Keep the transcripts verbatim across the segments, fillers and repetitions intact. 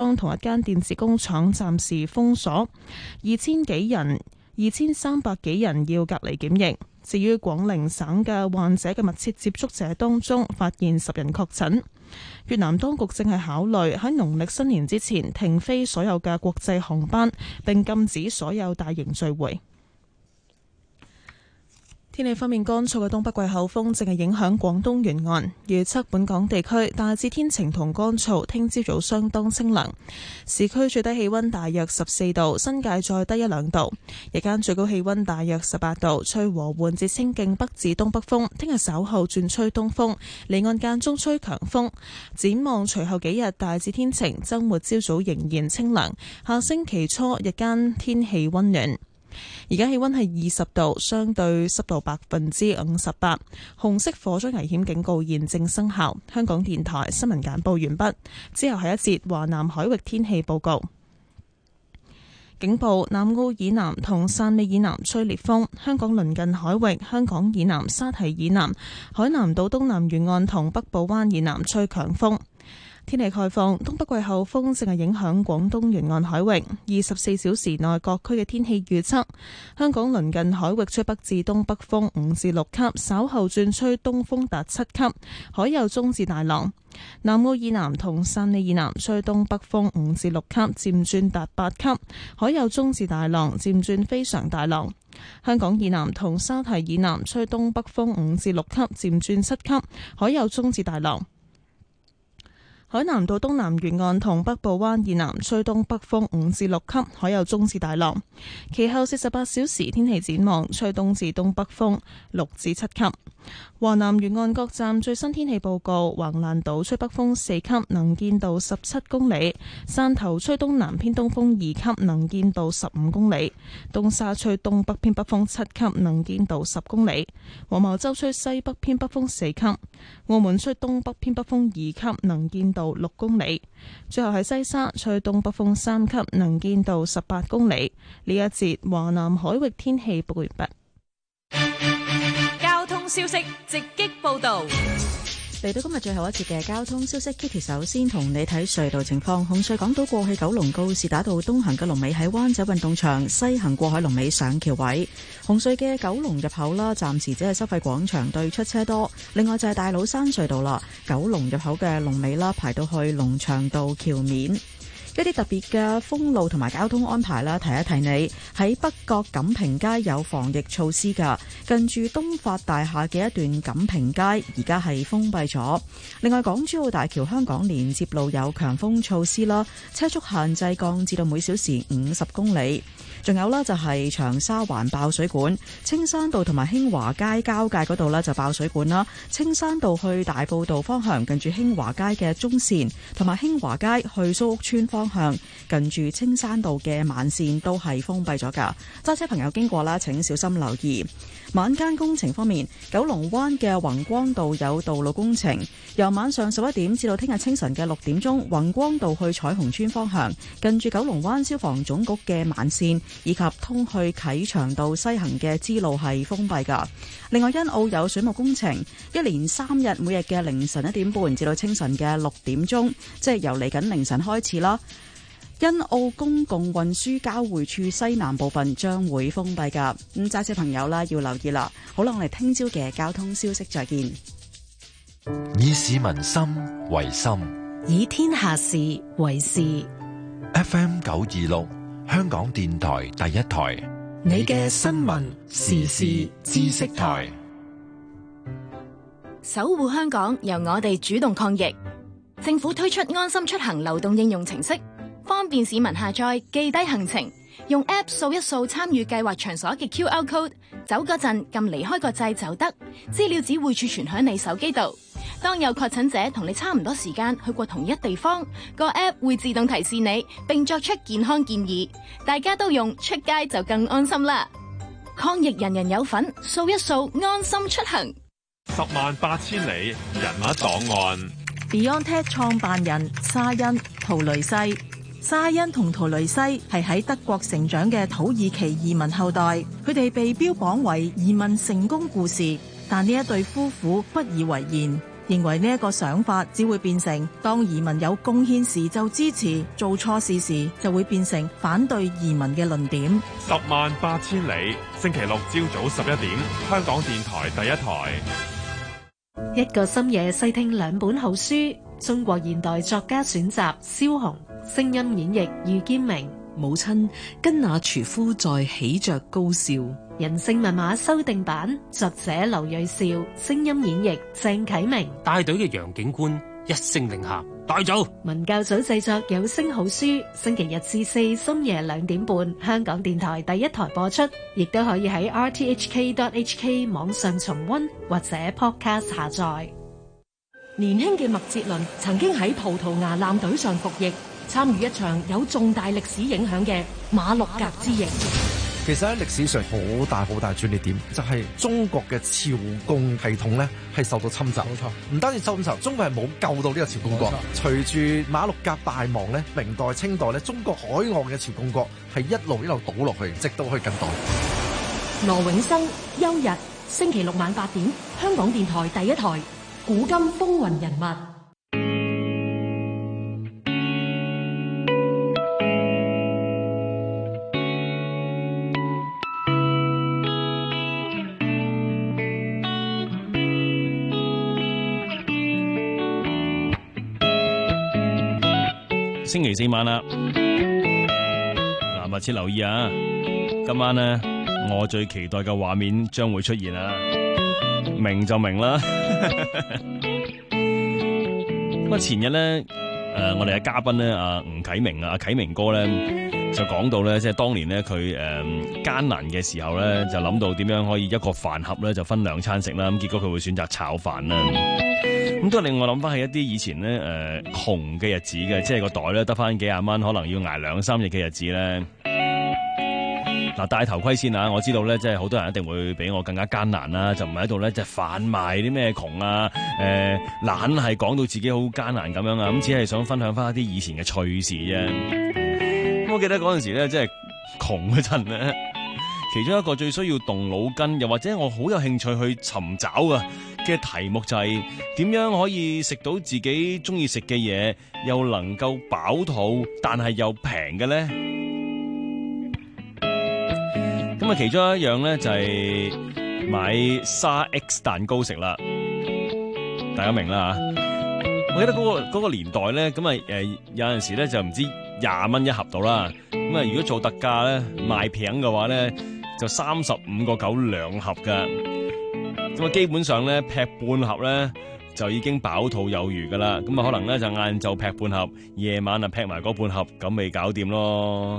中同一間電子工廠暫時封鎖，二千幾人、二千三百幾人要隔離檢疫。至於廣寧省嘅患者嘅密切接觸者當中，發現十人確診。越南當局正係考慮喺農曆新年之前停飛所有嘅國際航班，並禁止所有大型聚會。天氣方面，乾燥嘅東北季候風正係影響廣東沿岸，預測本港地區大致天晴同乾燥，聽朝早相當清涼，市區最低氣溫大約十四度，新界再低一兩度，日間最高氣溫大約十八度，吹和緩至清勁北至東北風，聽日稍後轉吹東風，離岸間中吹強風。展望隨後幾日大致天晴，周末朝早仍然清涼，下星期初日間天氣溫暖。而家氣溫係二十度，相對濕度百分之五十八，紅色火災危險警告現正生效。香港電台新聞簡報完畢，之後係一節華南海域天氣報告。警報：南澳以南同汕尾以南吹烈風，香港鄰近海域、香港以南沙堤以南、海南島東南沿岸同北部灣以南吹強風。天氣概況：東北季候風正係影響廣東沿岸海域，二十四小時內各區嘅天氣預測：香港鄰近海域吹北至東北風五至六級，稍後轉吹東風達七級，海有中至大浪；南澳以南同汕尾以南吹東北風五至六級，漸轉達八級，海有中至大浪，漸轉非常大浪；香港以南同沙堤以南吹東北風五至六級，漸轉七級，海有中至大浪。海南島東南沿岸同北部灣以南吹東北風五至六級，海有中至大浪。其後四十八小時天氣展望，吹東至東北風六至七級。華南沿岸各站最新天氣報告：橫瀾島吹北風四級，能見度十七公里；汕頭吹東南偏東風二級，能見度十五公里；東沙吹東北偏北風七級，能見度十公里；黃茅洲吹西北偏北風四級；澳門吹東北偏北風二級，能見度六公里。最後喺西沙吹東北風三級，能見度十八公里。呢一節華南海域天氣報告完畢。 交通消息直擊報道。 嚟到今日最後一節嘅交通消息 ，Kitty 首先同你睇隧道情況。紅隧港島過去九龍告士打道東行嘅龍尾喺灣仔運動場，西行過海龍尾上橋位。紅隧嘅九龍入口啦，暫時只係收費廣場對出車多。另外就係大老山隧道啦，九龍入口嘅龍尾啦，排到去龍翔道橋面。一啲特別嘅封路同埋交通安排啦，提一提你喺北角錦屏街有防疫措施㗎，近住東發大廈嘅一段錦屏街而家係封閉咗。另外，港珠澳大橋香港連接路有強風措施啦，車速限制降至到每小時五十公里。仲有啦，就係長沙灣爆水管，青山道同埋興華街交界嗰度呢就爆水管啦。青山道去大埔道方向，近住興華街嘅中線，同埋興華街去蘇屋村方向，近住青山道嘅慢線都係封閉咗噶。揸車朋友經過啦，請小心留意。晚間工程方面，九龍灣嘅宏光道有道路工程，由晚上十一點至到聽日清晨嘅六點鐘，宏光道去彩虹村方向，近住九龍灣消防總局嘅慢線，以及通去啟祥道西行嘅支路係封閉噶。另外，欣澳有水務工程，一連三日每日嘅凌晨一點半至到清晨嘅六點鐘，即係由嚟緊凌晨開始啦。欣澳公共運輸交匯處西南部分將會封閉噶，咁揸車朋友啦要留意啦。好啦，我哋聽朝嘅交通消息再見。 以市民心為心， 以天下事為事。 F M 九二六，香港電台第一台， 你嘅新聞時事知識台，守護香港，由我哋主動抗疫。政府推出安心出行流動應用程式，方便市民下載記低行程，用 App 掃一掃參與計劃場所嘅 Q R code， 走嗰陣撳離開個掣就得，資料只會儲存喺你手機度。當有確診者同你差唔多時間去過同一地方，個 App 會自動提示你，並作出健康建議。大家都用，出街就更安心啦！抗疫人人有份，掃一掃安心出行。 十萬八千里人物檔案。 BioNTech 創辦人沙欣、圖雷西。沙欣同圖雷西係喺德國成長嘅土耳其移民後代，佢哋被標榜為移民成功故事，但呢一對夫婦不以為然。 認為呢一個想法只會變成當移民有貢獻時就支持，做錯事時就會變成反對移民嘅論點。 十萬八千里，星期六朝早十一點，香港電台第一台。 一個深夜細聽兩本好書，中國現代作家選集，蕭紅聲音演繹喻堅明。 母親跟那廚夫在喜着高笑。 人性密碼修訂版，作者劉銳紹，聲音演繹鄭啟明。 帶隊嘅楊警官一聲令下，帶走。 文教組製作有聲好書，星期日至四深夜兩點半，香港電台第一台播出，亦都可以喺 r t h k dot h k 網上重溫或者 podcast 下載。 年輕嘅麥哲倫曾經喺葡萄牙艦隊上服役，參與一場有重大歷史影響嘅馬六甲之役。 其實喺歷史上好大好大轉捩點，就係、是、中國嘅朝貢系統咧係受到侵襲。冇錯，唔單止受侵襲，中國係冇救到呢個朝貢國。隨住馬六甲大亡咧，明代、清代咧，中國海岸嘅朝貢國係一路一路倒落去，直到去近代。 羅永生、休日，星期六晚八點，香港電台第一台《古今風雲人物》。 星期四晚啦，嗱，密切留意啊！今晚呢，我最期待嘅畫面將會出現啦，明就明啦。咁啊，前日咧，誒、呃，我哋嘅嘉賓咧，阿吳啟明啊，阿啟明哥咧，就講到咧，即係當年咧，佢誒艱難嘅時候咧，就諗到點樣可以一個飯盒咧就分兩餐食啦。咁結果佢會選擇炒飯啦。咁都令我諗翻起一啲以前咧誒窮嘅日子嘅，即係個袋咧得翻幾廿蚊，可能要捱兩三日嘅日子咧。嗱，戴頭盔先啊！我知道咧，即係好多人一定會比我更加艱難啦，就唔係喺度咧，即係販賣啲咩窮啊，誒懶係講到自己好艱難咁樣啊，咁只係想分享翻一啲以前嘅趣事啫。咁我記得嗰陣時咧，即係窮嗰陣咧，其中一個最需要動腦筋，又或者我好有興趣去尋找啊嘅題目就係點樣可以食到自己中意食嘅嘢，又能夠飽肚，但係又平嘅咧。咁啊，其中一樣咧就係買沙 X 蛋糕食啦，大家明啦吓。我記得嗰個嗰個年代咧，咁啊誒有陣時咧就唔知廿蚊一盒到啦。咁啊，如果做特價咧賣平嘅話咧，就三十五個九兩盒噶。咁啊，基本上咧劈半盒咧就已經飽肚有餘噶啦。咁啊，可能咧就晏晝劈半盒，夜晚啊劈埋嗰半盒，咁未搞掂咯。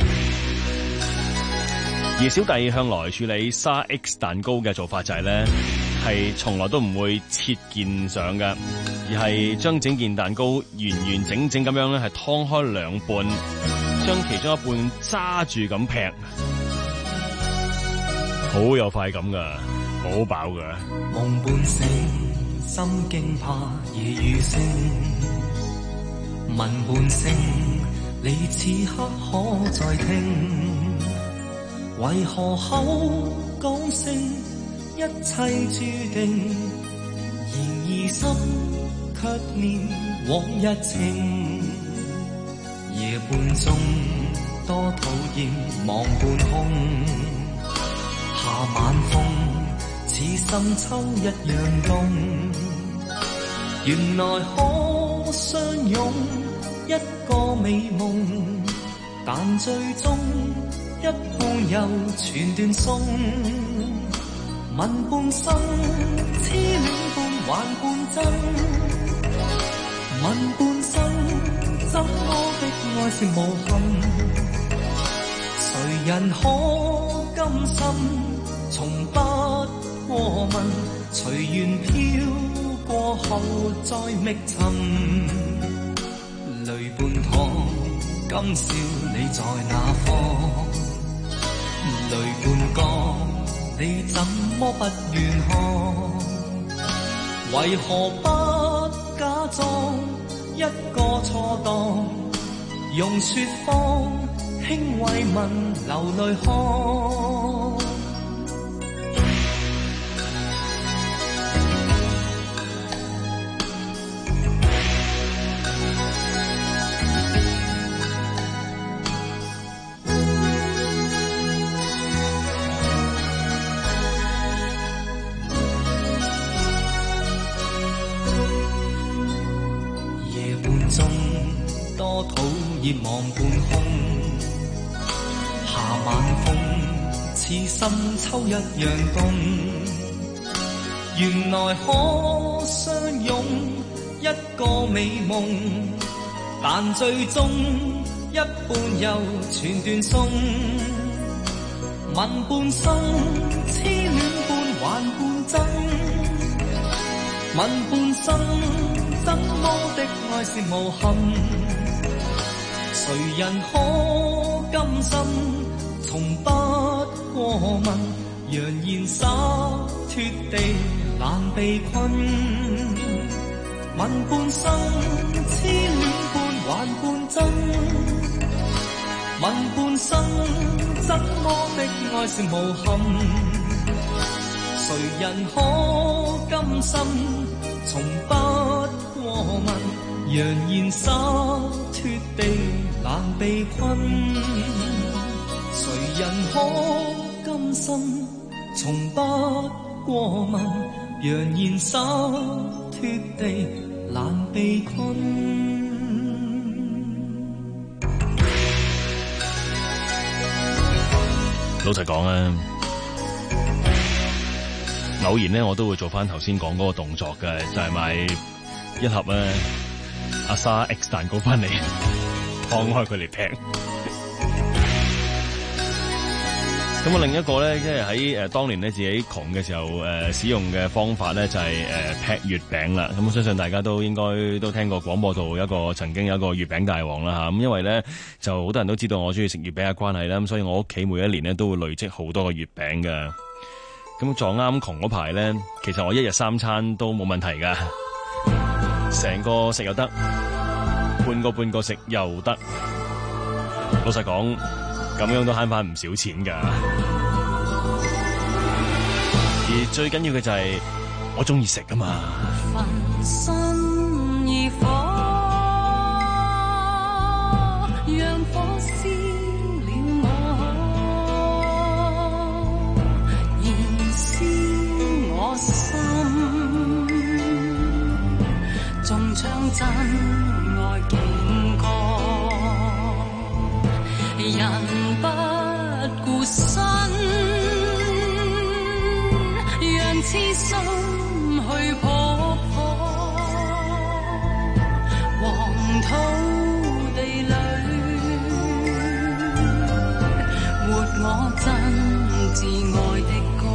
而小弟向來處理沙 X 蛋糕嘅做法就係咧，係從來都唔會切件上㗎，而係將整件蛋糕完完整整咁樣咧係劏開兩半，將其中一半揸住咁劈，好有快感㗎，好飽㗎。 夢半醒，心驚怕夜雨聲，聞半聲，你此刻可再聽？為何口講聲一切注定，然而心卻念往日情。夜半鐘多討厭望半空，夏晚風似深秋一樣凍。原來可相擁一個美夢，但最終一半又全斷送，問半生，痴戀半還半真，問半生，怎麼的愛情無憾？誰人可甘心，從不過問，隨緣飄過後再覓尋，淚半淌，今宵你在哪方？淚半江，你怎麼不願看？為何不假裝一個錯當？用説謊輕慰問流淚看。 熱望半空，夏晚風似深秋一樣凍。原來可相擁一個美夢，但最終一半又全斷送。問半生，痴戀半還半真。問半生，怎麼的愛是無憾？誰人可甘心，從不過問，揚言灑脱地難被困。問半生，痴戀半還半真。問半生，怎麼的愛是無憾？誰人可甘心，從不過問，揚言灑脱地難被困。誰人可甘心，從不過問，揚言灑脱地難被困。 老實講啊，偶然咧我都會做翻頭先講嗰個動作嘅，就係、是、買一盒咧阿莎 X 蛋糕翻嚟，放開佢嚟劈。咁啊，另一個咧，即係喺誒當年咧自己窮嘅時候誒、呃、使用嘅方法咧，就係、是、誒、呃、劈月餅啦。咁我相信大家都應該都聽過廣播道一個曾經有一個月餅大王啦嚇。咁因為咧就好多人都知道我中意食月餅嘅關係啦，咁所以我屋企每一年咧都會累積好多個月餅嘅。咁撞啱窮嗰排咧，其實我一日三餐都冇問題噶，成個食又得，半個半個食又得。老實講，咁樣都慳翻唔少錢噶。而最緊要嘅就係我中意食噶嘛。 焚身而火，讓火燒了我，燃燒我心，縱唱真愛勁歌，人不顧身，讓痴心去撲火，黃土地裏活我真摯愛的歌，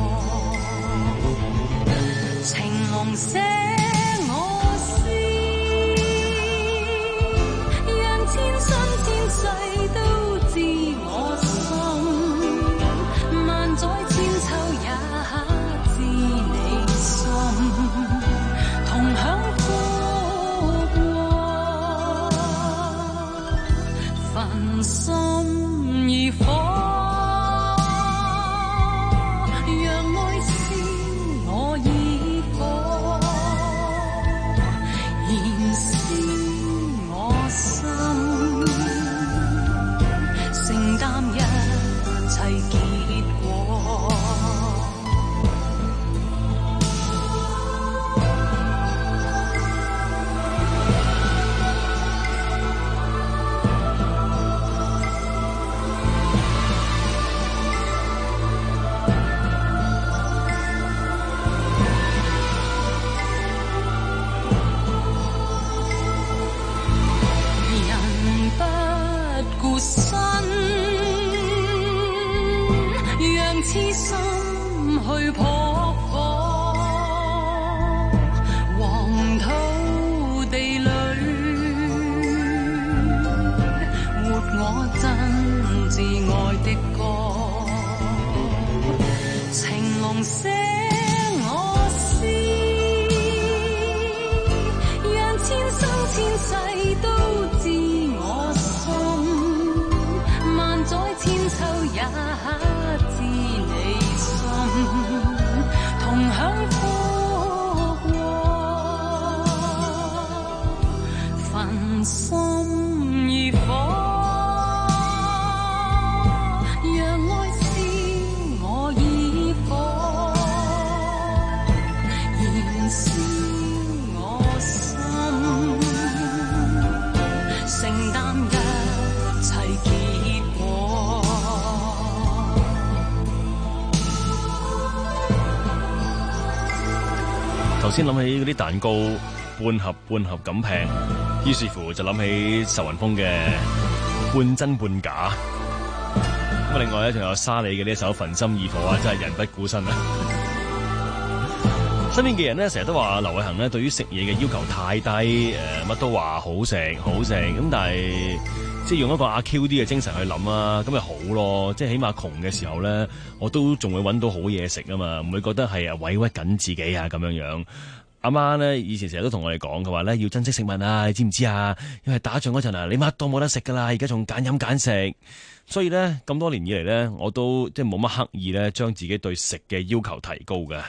情濃寫我詩，讓千生千世都知我心，萬載千秋也知你心，同享福禍，焚心而火，讓愛燒我以火，燃燒我心，承擔一切結果。痴心去撲火，黃土地裏活我真摯愛的歌，情濃寫我詩，讓千生千世都知我心，萬載千秋也同享福禍，焚心而火，讓愛燒我以火，燃燒我心， 先諗起嗰啲蛋糕半盒半盒咁平，於是乎就諗起仇雲峰嘅半真半假。咁另外咧，仲有沙莉嘅呢一首《焚心以火》啊，真係人不孤身啊！身邊嘅人咧，成日都話劉偉恒咧對於食嘢嘅要求太低，誒、呃、乜都話好食好食，咁但係即係用一個阿 Q 啲嘅精神去諗啊，咁咪好咯！即係起碼窮嘅時候咧，我都仲會揾到好嘢食啊嘛，唔會覺得係啊委屈緊自己啊咁樣樣。阿媽咧以前成日都同我哋講，佢話咧要珍惜食物啊，你知唔知啊？因為打仗嗰陣啊，你乜都冇得食噶啦，而家仲揀飲揀食，所以咧咁多年以嚟咧，我都即係冇乜刻意咧將自己對食嘅要求提高嘅。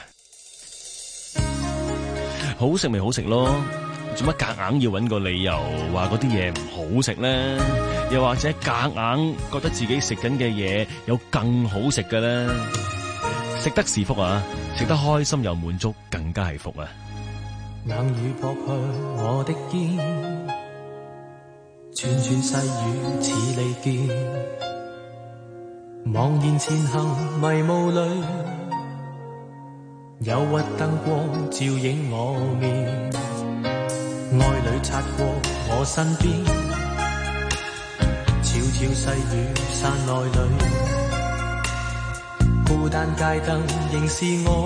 好食咪好食咯，做乜夾硬要揾個理由話嗰啲嘢唔好食咧？又或者夾硬覺得自己食緊嘅嘢有更好食嘅咧？食得是福啊，食得開心又滿足更加係福啊！ 冷雨撲向我的肩，串串細雨似利劍，茫然前行迷霧裏，憂鬱燈光照映我面，愛侶擦過我身邊，悄悄細雨傘內裏，孤單街燈仍是我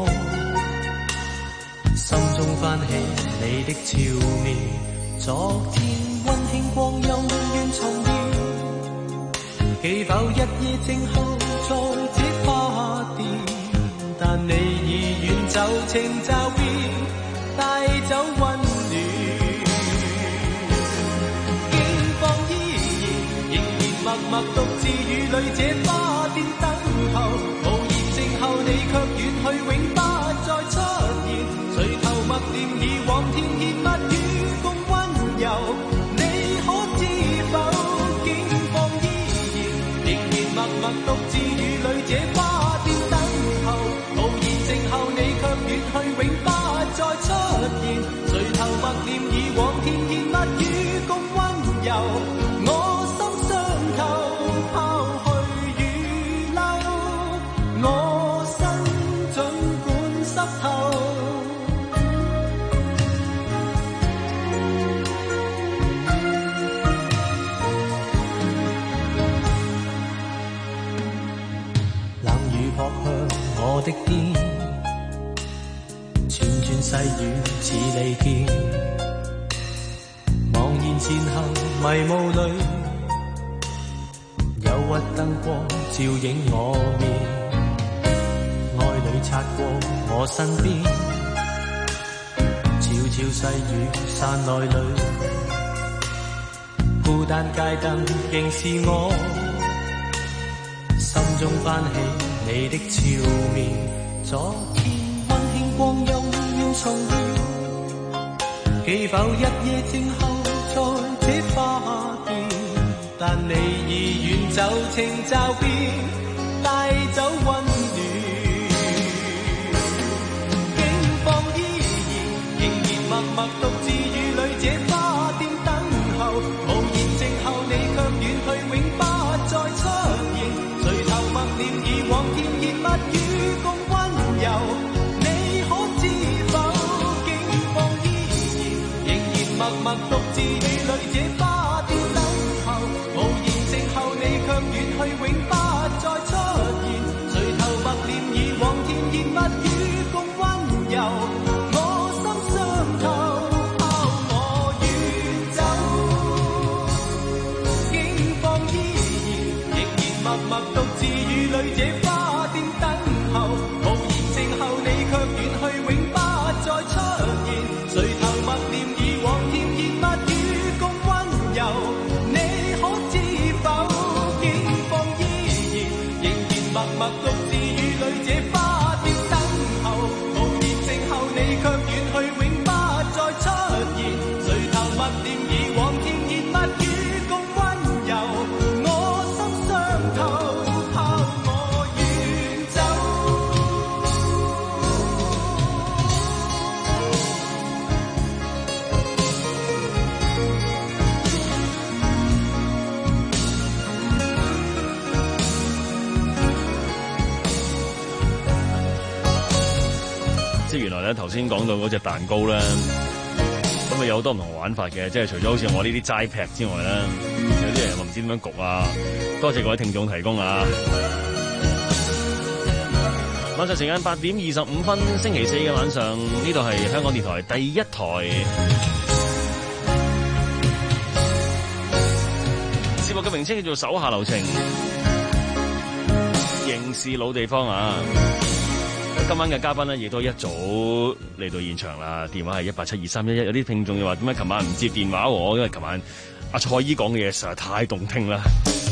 心中翻起你的笑面，昨天溫馨光陰願重現，記否一夜靜候在這花店，但你已遠走情驟變，帶走溫暖，境況依然，仍然默默獨自與淚這花店等候，無言靜候你卻遠去永不再出現，垂頭默念以往甜言蜜語共溫柔，你可知否？境況依然，仍然默默獨自與淚這花店等候，無言靜候你卻遠去永不再出現，垂頭默念以往甜言蜜語共溫柔，我心傷透拋去雨褸，我身儘管濕透。撲向我的肩，串串細雨似利劍，茫然前行迷霧裏，憂鬱燈光照映我面，愛侶擦過我身邊，悄悄細雨傘內裏，孤單街燈仍是我心中翻起你的笑面，昨天溫馨光陰要重現，記否一夜靜候在這花店，但你已遠走情驟變，帶走溫暖，境況依然，仍然默默獨自與淚這花店等候，無言靜候你卻遠去永不再出現，垂頭默念以往甜言蜜語共溫柔，你可知否？境況依然，仍然默默獨自與淚這花店等候，無言靜候你卻遠去永不再出現，垂頭默念以往甜言蜜語共溫柔，我心傷透拋我遠走，境況依然，仍然默默獨自與淚這花店等候，無言靜候你卻遠去永不再出現，垂頭默念以往甜言蜜語共溫柔，你可知否？境況依然，仍然默默獨自與淚這花店等候，無言靜候你卻遠去永不再出現，垂頭默念以往甜言蜜語共溫柔，我心傷透。 咧，頭先講到嗰隻蛋糕咧，咁啊有好多唔同玩法嘅，即係除咗好似我呢啲齋劈之外咧，有啲人又唔知點樣焗啊。多謝各位聽眾提供啊！晚上時間八點二十五分，星期四嘅晚上，呢度係香港電台第一台。節目嘅名稱叫做手下留情，仍是老地方啊！今晚嘅嘉賓咧，亦都一早嚟到現場啦。電話係一八七二三一一。有啲聽眾又話點解琴晚唔接電話喎？因為琴晚阿蔡姨講嘅嘢實在太動聽啦。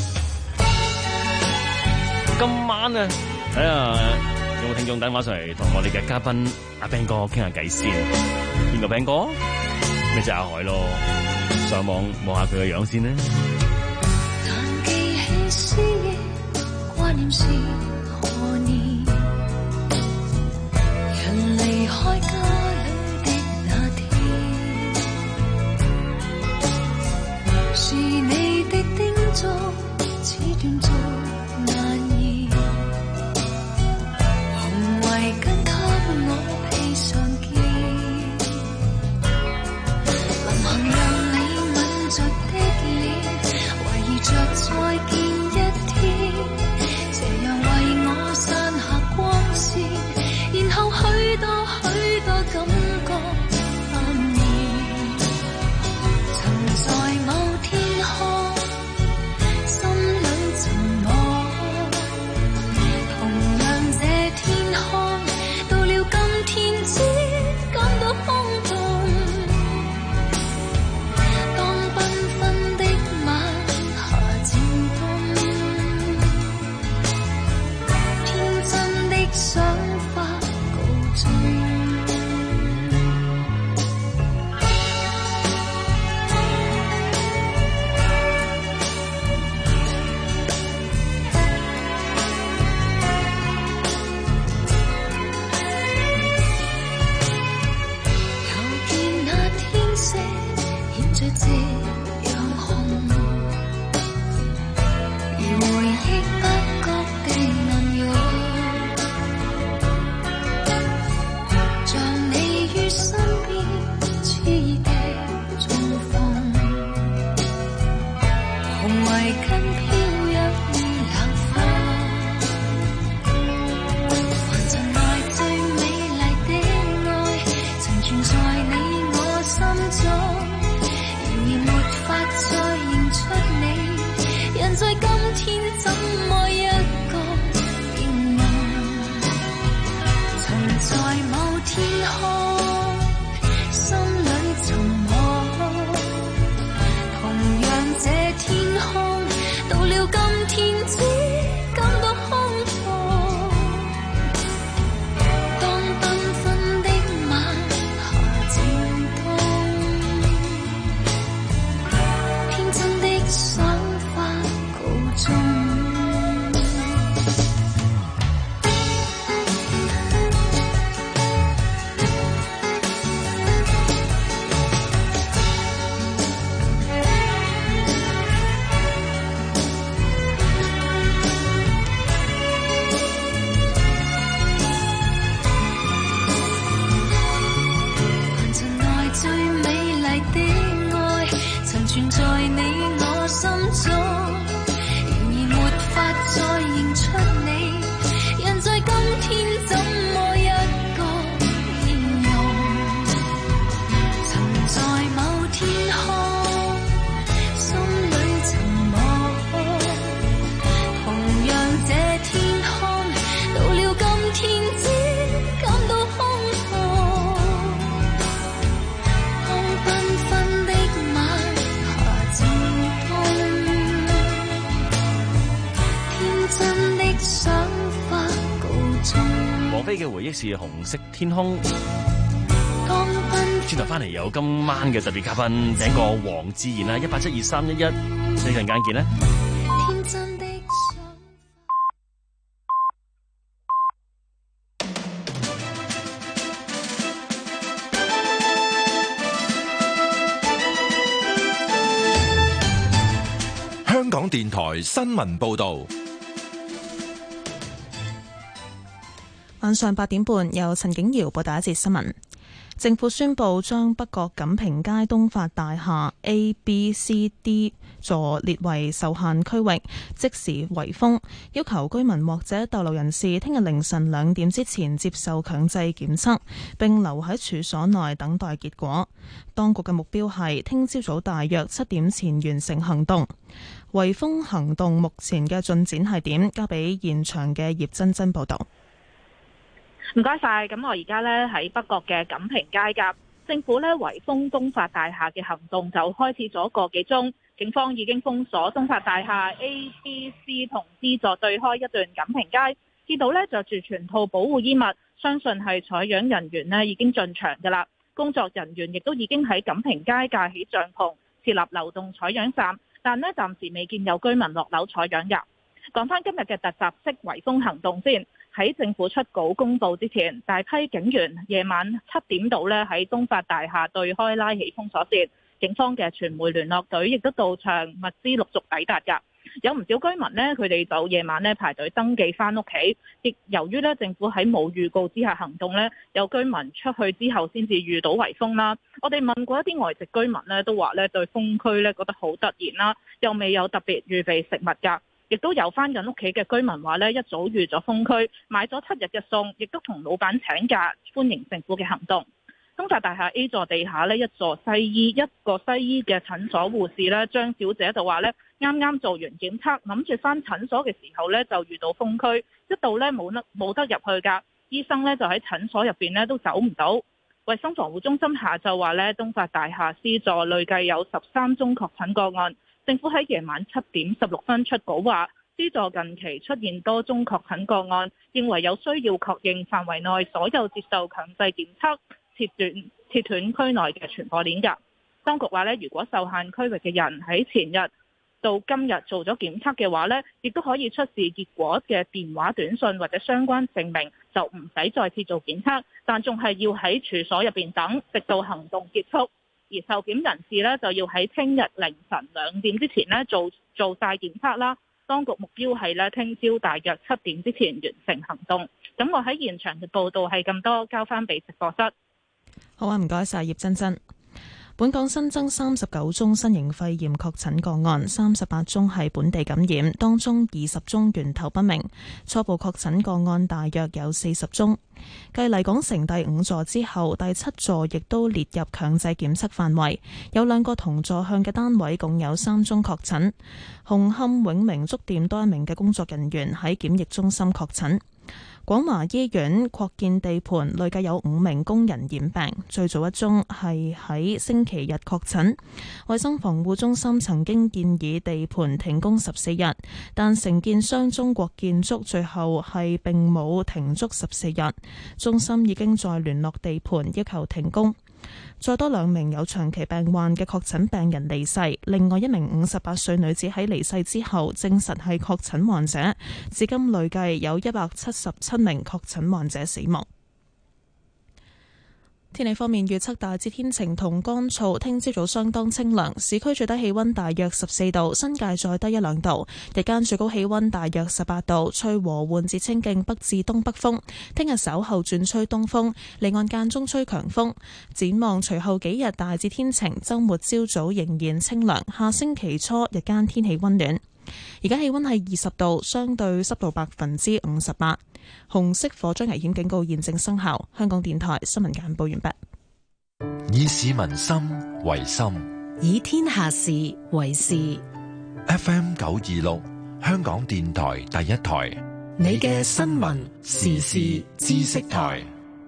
今晚啊，睇下有冇聽眾打電話上嚟同我哋嘅嘉賓阿 Ben 哥傾下偈先。邊個 Ben 哥？咪就係阿海咯。上網望下佢嘅樣先啦。 但記起思憶，掛念是何年？人離開家裏的那天，是你的叮囑，此段續難言。紅圍巾給我披上肩，臨行讓你吻着的臉，懷疑着再見一天，斜陽為我散下光線，然後許多許多感覺蔓延，曾在某天空心裏沉默，同樣這天空到了今天只感到空洞。當繽紛的晚霞漸冬，天真的想法告終。又見那天色顯着夕陽紅，而回憶不覺地暗湧，像你於身邊熾熱的重逢，紅圍巾飄逸如冷風，凡塵內最美麗的愛曾存在你我心中，然而沒法再認出你，人在今天怎麼一個變濃？曾在某天空心裏沉默，同樣這天空到了今天只感到空洞。當繽紛的晚霞漸冬，天真的想法告終。凡塵內最美麗的愛曾存在你我心中，然而沒法再認出你，人在今天怎麼一個形容？曾在某天空心裏沉默，同樣這天空到了今天只感到空洞。當繽紛的晚霞漸冬，天真的想法告終。 王菲嘅回憶是紅色天空。 當繽轉頭翻嚟有今晚嘅特別嘉賓，請個黃志賢啦，一八七二三一一，呢陣間見啦。 天真的香港電台新聞報導。 晚上八點半，由陳景瑤報道一節新聞。政府宣布將北角錦屏街東發大廈 A、B、C、D 座列為受限區域，即時圍封，要求居民或者逗留人士聽日凌晨兩點之前接受強制檢測，並留喺處所內等待結果。當局嘅目標係聽朝早大約七點前完成行動。圍封行動目前嘅進展係點？交俾現場嘅葉珍珍報導。 唔該晒，咁我而家咧喺北角嘅錦屏街㗎，政府咧圍封東發大廈嘅行動就開始咗個幾鐘，警方已經封鎖東發大廈 A、B、C 同 D 座對開一段錦屏街，見到咧着住全套保護衣物，相信係採樣人員咧已經進場㗎啦，工作人員亦都已經喺錦屏街架起帳篷，設立流動採樣站，但呢暫時未見有居民落樓採樣㗎。講返今日嘅突襲式圍封行動先。喺政府出稿公佈之前，大批警員夜晚七點度咧喺東發大廈對開拉起封鎖線，警方嘅傳媒聯絡隊亦都到場，物資陸續抵達㗎。有唔少居民呢，佢哋就夜晚咧排隊登記返屋企。亦由於咧政府喺冇預告之下行動咧，有居民出去之後先至遇到圍封啦。我哋問過一啲外籍居民咧，都話咧對封區咧覺得好突然啦，又未有特別預備食物㗎。亦都有翻緊屋企嘅居民話呢，一早預咗封區，買咗七日嘅餸，亦都同老闆請假，歡迎政府嘅行動。東發大廈 A 座地下呢，一座西醫一個西醫嘅診所護士呢，張小姐就話呢，啱啱做完檢測，諗住翻診所嘅時候呢，就遇到封區，一度呢冇得冇得入去㗎，醫生呢，就喺診所入邊呢，都走唔到。衛生防護中心下晝話呢，東發大廈 C 座累計有十三宗確診個案。政府喺夜晚七點十六分出稿話，C 座近期出現多宗確診個案，認為有需要確認範圍內所有接受強制檢測，切斷切斷區內嘅傳播鏈㗎。當局話呢，如果受限區域嘅人喺前日到今日做咗檢測嘅話呢，亦都可以出示結果嘅電話短信或者相關證明，就唔使再次做檢測，但仲係要喺處所入邊等，直到行動結束。而受檢人士呢，就要喺聽日凌晨兩點之前呢做做晒檢測啦。當局目標係呢，聽朝大約七點之前完成行動。咁我喺現場嘅報道係咁多，交翻俾直播室。 好啊，唔該晒葉珍珍。本港新增三十九宗新型肺炎確診個案，三十八宗係本地感染，當中二十宗源頭不明。初步確診個案大約有四十宗。繼麗港城第五座之後，第七座亦都列入強制檢測範圍。有兩個同座向嘅單位共有三宗確診。紅磡永明粥店多一名嘅工作人員喺檢疫中心確診。廣華醫院擴建地盤累計有五名工人染病，最早一宗係喺星期日確診。衛生防護中心曾經建議地盤停工十四日，但承建商中國建築最後係並冇停足十四日。中心已經再聯絡地盤要求停工。再多兩名有長期病患嘅確診病人離世，另外一名五十八歲女子喺離世之後證實係確診患者，至今累計有一百七十七名確診患者死亡。天氣方面預測大致天晴同乾燥，聽朝早相當清涼，市區最低氣溫大約十四度，新界再低一兩度。日間最高氣溫大約十八度，吹和緩至清勁北至東北風。聽日稍後轉吹東風，離岸間中吹強風。展望隨後幾日大致天晴，週末朝早仍然清涼，下星期初日間天氣溫暖。而家氣溫係二十度，相對濕度百分之五十八。紅色火災危險警告現正生效。香港電台新聞簡報完畢。 以市民心為心， 以天下事為事。 F M 九二六，香港電台第一台， 你嘅新聞時事知識台。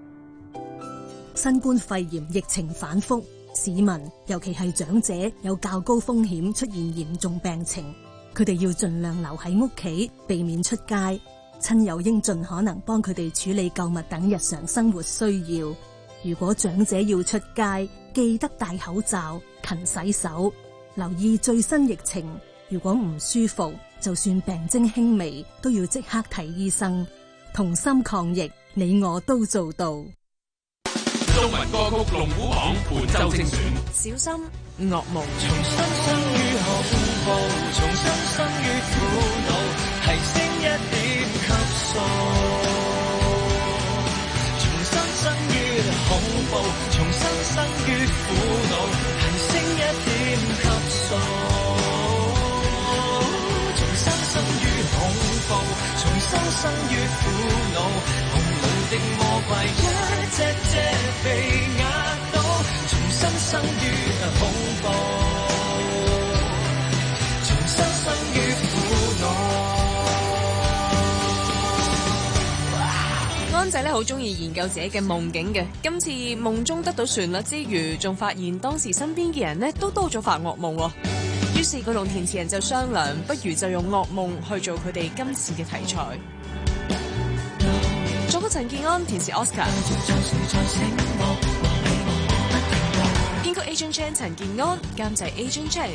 新冠肺炎疫情反覆，市民尤其係長者有較高風險出現嚴重病情，佢哋要盡量留喺屋企，避免出街。親友應盡可能幫佢哋處理購物等日常生活需要。如果長者要出街，記得戴口罩、勤洗手，留意最新疫情。如果唔舒服，就算病徵輕微，都要即刻睇醫生。同心抗疫，你我都做到。 中文歌曲龍虎榜本周精選， 小心噩夢。 重新生於恐怖，重新生於苦惱，提升一點級數。 怖，重新生於苦惱，夢裏的魔鬼一隻隻被壓倒，重新生於恐怖，重新生於苦惱。 安仔咧好中意研究自己嘅夢境嘅，今次夢中得到旋律之餘，仲發現當時身邊嘅人咧都多咗發惡夢喎。於是佢同填詞人就商量，不如就用噩夢去做佢哋今次嘅題材。作曲陳健安，填詞 Oscar， 編曲 Agent Chan 陳健安，監製 Agent Chan。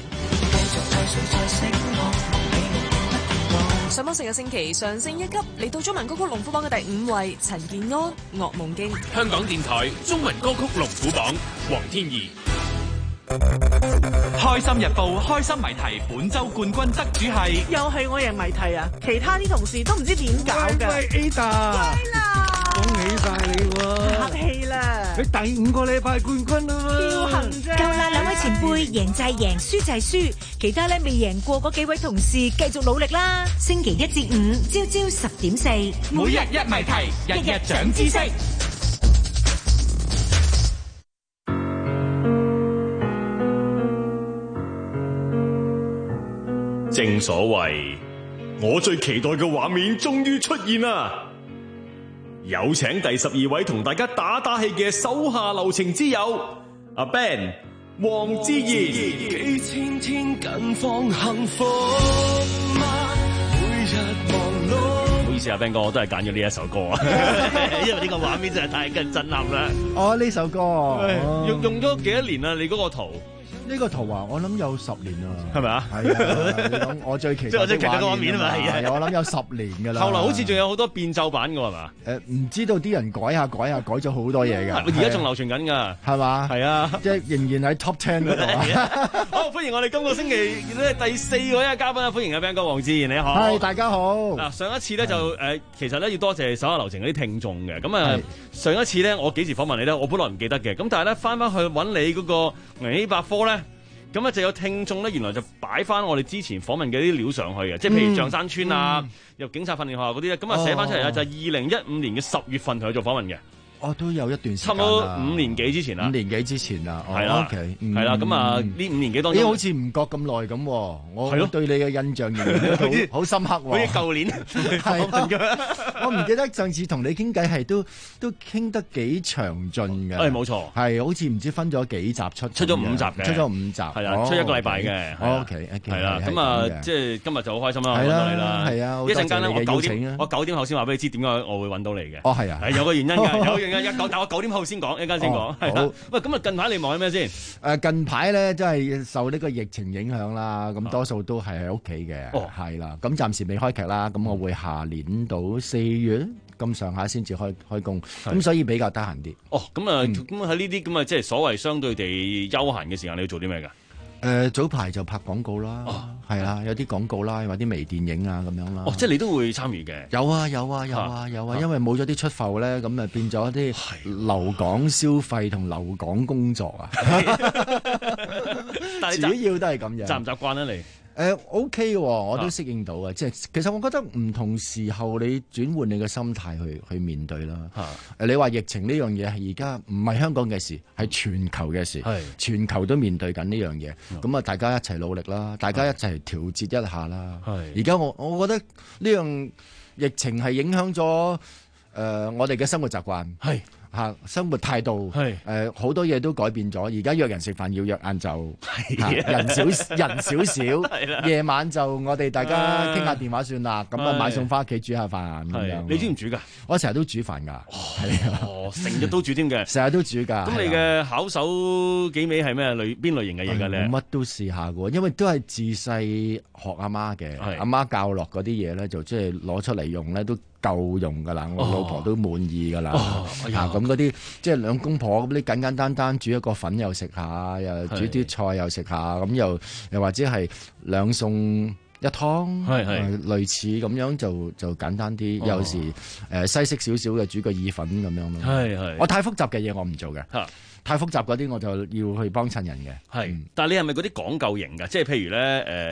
上榜成個星期上升一級，嚟到中文歌曲龍虎榜嘅第五位，陳健安《噩夢經》。 香港電台中文歌曲龍虎榜，黃天怡。 開心日報開心謎題本周冠軍得主係又係我贏謎題啊！其他啲同事都唔知點搞㗎。 喂 Ada， 恭喜晒你喎！ 客氣啦， 你第五個禮拜冠軍啦嘛！ 僥倖啫。 夠啦，兩位前輩，贏就係贏，輸就係輸，其他咧未贏過嗰幾位同事繼續努力啦！星期一至五朝朝十點四， 每日一謎題，日日長知識。 正所謂，我最期待嘅畫面終於出現啦！有請第十二位同大家打打氣嘅手下留情之友，阿 Ben、黃之賢。 幾千天近況幸福嗎？每日忙碌。 唔好意思啊 ，Ben 哥，我都係揀咗呢一首歌啊，因為呢個畫面真係太緊震撼啦。 哦，呢首歌用用咗幾多年啊？你嗰個圖？ 呢個圖啊，我諗有十年啦， 係咪啊？ 係啊，你講我最期待嘅畫面啊嘛，係啊，我諗有十年噶啦。 後來好似仲有好多變奏版噶係嘛？ 誒，唔知道啲人改下改下改咗好多嘢噶。 而家仲流傳緊噶， 係嘛？ 係啊， 即係仍然喺 top ten 嗰度。 好，歡迎我哋今個星期咧第四位嘅嘉賓啊！歡迎阿 Ben 哥黃志賢，你好。 係，大家好。 嗱，上一次咧就誒，其實咧要多謝手下留情嗰啲聽眾嘅。咁啊，上一次咧我幾時訪問你咧？我本來唔記得嘅。咁但係咧翻翻去揾你嗰個維基百科咧。咁咧就有聽眾咧，原來就擺翻我哋之前訪問嘅啲料上去嘅，即係譬如象山村啊，嗯、入警察訓練學校嗰啲咧，咁啊寫翻出嚟咧，就係二零一五年嘅十月份同佢做訪問嘅。 哦，都有一段時間， 差唔多五年幾之前啦。 五年幾之前啦， 係啦，係啦，咁啊呢五年幾當中， 咦好似唔覺咁耐咁，我對你嘅印象仍然好好深刻喎。 好似舊年訪問嘅， 我唔記得上次同你傾偈係都都傾得幾詳盡嘅。 誒冇錯， 係好似唔知分咗幾集出， 出咗五集嘅， 出咗五集， 係啊，出一個禮拜嘅。 OK， 係啦，咁啊即係今日就好開心啦，揾到你啦。 係啊， 一陣間咧，我九點我九點後先話俾你知點解我會揾到你嘅。 哦，係啊， 係有個原因㗎，有個原因一九，但我九點後先講，一間先講。係啦，喂，咁啊近排你忙緊咩先？ 誒近排咧，真係受呢個疫情影響啦，咁多數都係喺屋企嘅，係啦。咁暫時未開劇啦，咁我會下年到四月咁上下先至開開工，咁所以比較得閒啲。 哦，咁啊，咁喺呢啲咁啊，即係所謂相對地休閒嘅時間，你要做啲咩㗎？ 誒、呃、早排就拍廣告啦，係啦、哦，有啲廣告啦，或啲微電影啊咁樣啦。 哦，即係你都會參與嘅。有啊有啊有啊有啊，因為冇咗啲出埠咧，咁啊變咗一啲留港消費同留港工作啊。但係主要都係咁樣。 習唔習慣啊你？ 誒、呃、OK 嘅，我都適應到啊！即係其實我覺得唔同時候你轉換你嘅心態去去面對啦。誒、啊、你話疫情呢樣嘢係而家唔係香港嘅事，係全球嘅事，全球都面對緊呢樣嘢。咁啊，大家一齊努力啦，大家一齊調節一下啦。而家我我覺得呢樣疫情係影響咗誒、呃、我哋嘅生活習慣。係。嚇，生活態度係誒好多嘢都改變咗。而家約人食飯要約晏晝，人少人少少，夜晚就我哋大家傾下電話算啦。咁啊買餸翻屋企煮下飯咁樣。 你知唔煮㗎？ 我成日都煮飯㗎，係啊， 成日都煮添嘅， 成日都煮㗎。 咁你嘅巧手幾味係咩類邊類型嘅嘢㗎咧？ 乜都試下㗎，因為都係自細學阿媽嘅，阿媽教落嗰啲嘢咧，就即係攞出嚟用咧都夠用㗎啦，我老婆都滿意㗎啦。咁嗰啲即係兩公婆咁啲簡簡單單煮一個粉又食下，又煮啲菜又食下，咁又又或者係兩餸一湯，係係類似咁樣就就簡單啲。有時誒西式少少嘅煮個意粉咁樣咯。係係。我太複雜嘅嘢我唔做嘅。太複雜嗰啲我就要去幫襯人嘅。 係。但係你係咪嗰啲講究型㗎？即係譬如咧誒。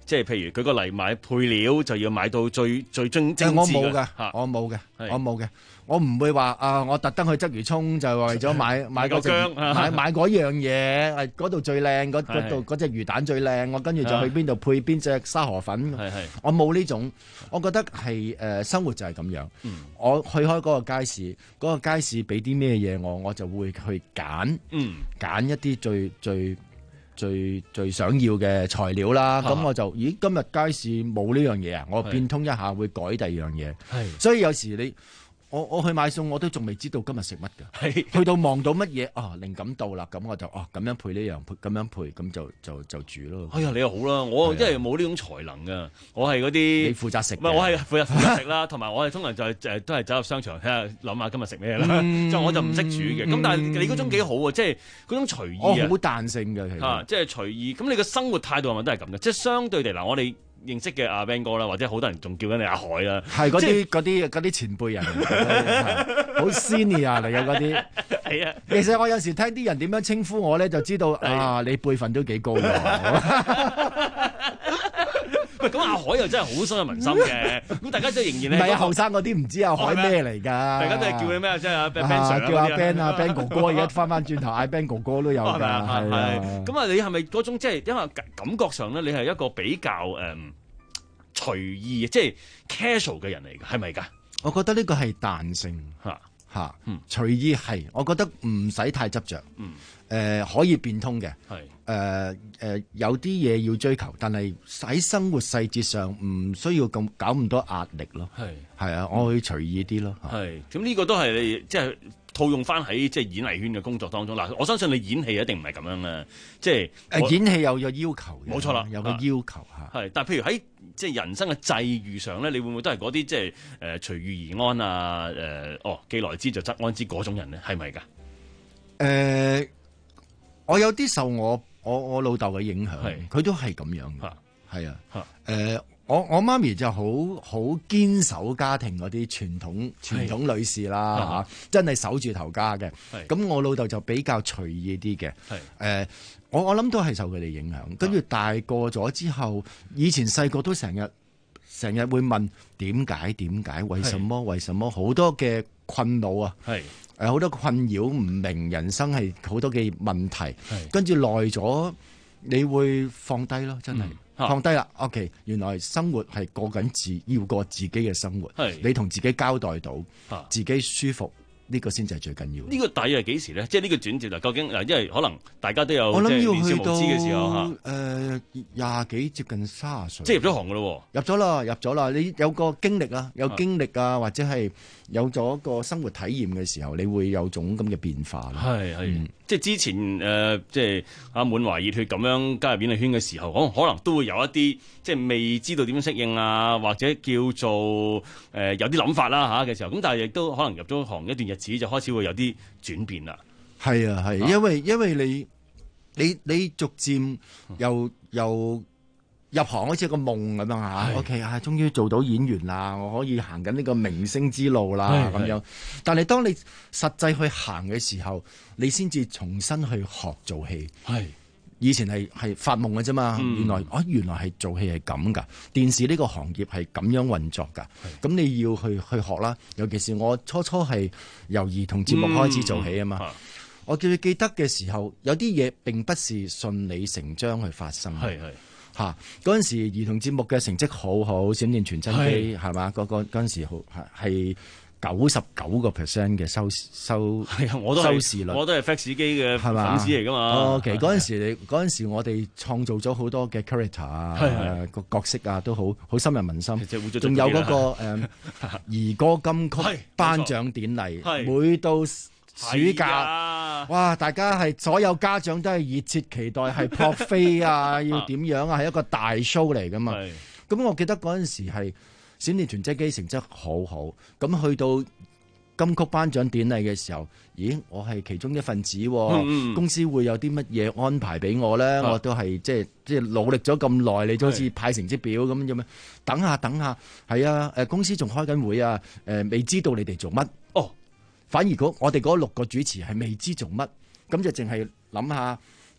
即係譬如舉個例，買配料就要買到最最精精我緻冇嘅， 嚇我冇嘅， 係我冇嘅，我唔會話啊！我特登去鰂魚涌就係為咗買買嗰隻薑買買嗰樣嘢，係嗰度最靚，嗰係嗰度嗰隻魚蛋最靚，我跟住就去邊度配邊隻沙河粉。 係係我冇呢種，我覺得係誒生活就係咁樣。 嗯我去開嗰個街市，嗰個街市俾啲咩嘢我，我就會去揀， 嗯揀一啲最最最最想要嘅材料啦。咁我就咦今日街市冇呢樣嘢啊，我變通一下會改第二樣嘢。 係所以有時你。我我去買餸，我都仲未知道今日食乜㗎。去到望到乜嘢啊，靈感到啦，咁我就哦咁樣配呢樣，配咁樣配，咁就就就煮咯。 哎呀，你又好啦，我因為冇呢種才能㗎，我係嗰啲你負責食， 唔係我係負責負責食啦，同埋我係通常就係誒都係走入商場睇下諗下今日食咩啦， 嗯就我就唔識煮嘅。咁但係你嗰種幾好啊，即係嗰種隨意啊， 我好彈性嘅其實嚇，即係隨意。咁你個生活態度係咪都係咁嘅？即係相對地嗱，我哋認識嘅阿 Ben 哥啦，或者好多人仲叫緊你阿海啦， 係嗰即係啲嗰啲嗰啲前輩人嚟嘅，好 senior 嚟嘅嗰啲。 係啊， 其實我有時聽啲人點樣稱呼我咧，就知道啊，你輩分都幾高㗎。 喂，咁阿海又真係好深入民心嘅，咁大家都仍然咧， 唔係啊，後生嗰啲唔知阿海咩嚟㗎。大家都係叫佢咩？即係阿 Ben 啊 Sir 叫阿 Ben 啊 Ben 哥哥，而家翻翻轉頭嗌 Ben 哥哥都有㗎。 係咪啊係啊係咁啊，你係咪嗰種即係因為感覺上咧，你係一個比較誒隨意，即係 casual 嘅人嚟㗎，係咪㗎？ 我覺得呢個係彈性嚇嚇，隨意係，我覺得唔使太執着， 嗯， 誒可以變通嘅， 係誒誒有啲嘢要追求，但係喺生活細節上唔需要咁搞咁多壓力咯， 係係啊，我會隨意啲咯， 係咁呢個都係你即係套用翻喺即係演藝圈嘅工作當中嗱，我相信你演戲一定唔係咁樣啦，即係誒演戲有個要求嘅， 冇錯啦， 有個要求嚇， 係，但係譬如喺即係人生嘅際遇上咧，你會唔會都係嗰啲即係誒隨遇而安啊？誒、呃、哦，既來之就則安之嗰種人咧，係咪㗎？誒、 呃，我有啲受我我我老豆嘅影響，佢都係咁樣嘅，係啊，誒、呃，我我媽咪就好好堅守家庭嗰啲傳統傳統女士啦嚇、啊，真係守住頭家嘅。咁我老豆就比較隨意啲嘅，誒、呃，我我諗都係受佢哋影響。跟住大個咗之後，以前細個都成日成日會問點解點解為什麼為什麼好多嘅困擾啊，誒好、呃、多困擾唔明人生係好多嘅問題，跟住耐咗你會放低咯，真係。嗯放低啦 ，OK， 原來生活係過緊自要過自己嘅生活，你同自己交代到，自己舒服，呢、這個先至係最緊要。 呢、這個底係幾時咧？即係呢個轉折啊？究竟嗱，因為可能大家都有我諗要年少去到無知嘅時候嚇， 誒廿幾接近卅歲， 即係入咗行噶咯喎， 入咗啦，入咗啦，你有個經歷啊，有經歷啊，或者係有咗個生活體驗嘅時候，你會有種咁嘅變化啦。 係係、 嗯， 即係之前誒、呃，即係阿滿懷熱血咁樣加入演藝圈嘅時候，可能可能都會有一啲即係未知道點樣適應啊，或者叫做誒、呃、有啲諗法啦嚇嘅時候，咁但係亦都可能入咗行一段日子就開始會有啲轉變啦。 係啊係，因為因為你你你逐漸又又。入行好似個夢咁樣嚇，OK 啊，終於做到演員啦，我可以行緊呢個明星之路啦咁樣。但係當你實際去行嘅時候，你先至重新去學做戲。係以前係係發夢嘅啫嘛，原來啊原來係做戲係咁㗎，電視呢個行業係咁樣運作㗎。咁你要去去學啦，尤其是我初初係由兒童節目開始做起啊嘛。嗯、我叫你記得嘅時候，有啲嘢並不是順理成章去發生。係係。嚇！嗰陣時兒童節目嘅成績好好，閃電傳真機係嘛？嗰個嗰陣時好係九十九個 percent 嘅收收收視率， 我都係 fax 機嘅粉絲嚟㗎嘛。 哦，其實嗰陣時你嗰陣時我哋創造咗好多嘅 character 啊，個角色啊都好好深入民心。仲有嗰個誒兒歌金曲頒獎典禮，每到暑假，哇！大家係所有家長都係熱切期待，係撲飛啊，要點樣啊？係一個大 show 嚟噶嘛。咁我記得嗰陣時係閃電傳真機成績好好，咁去到金曲頒獎典禮嘅時候，咦？我係其中一份子，嗯、公司會有啲乜嘢安排俾我咧？嗯、我都係即係即係努力咗咁耐，你都好似派成績表咁樣樣。等下等下，係啊！誒公司仲開緊會啊！誒未知道你哋做乜？哦。反而我哋嗰六個主持係未知做乜，咁就淨係諗下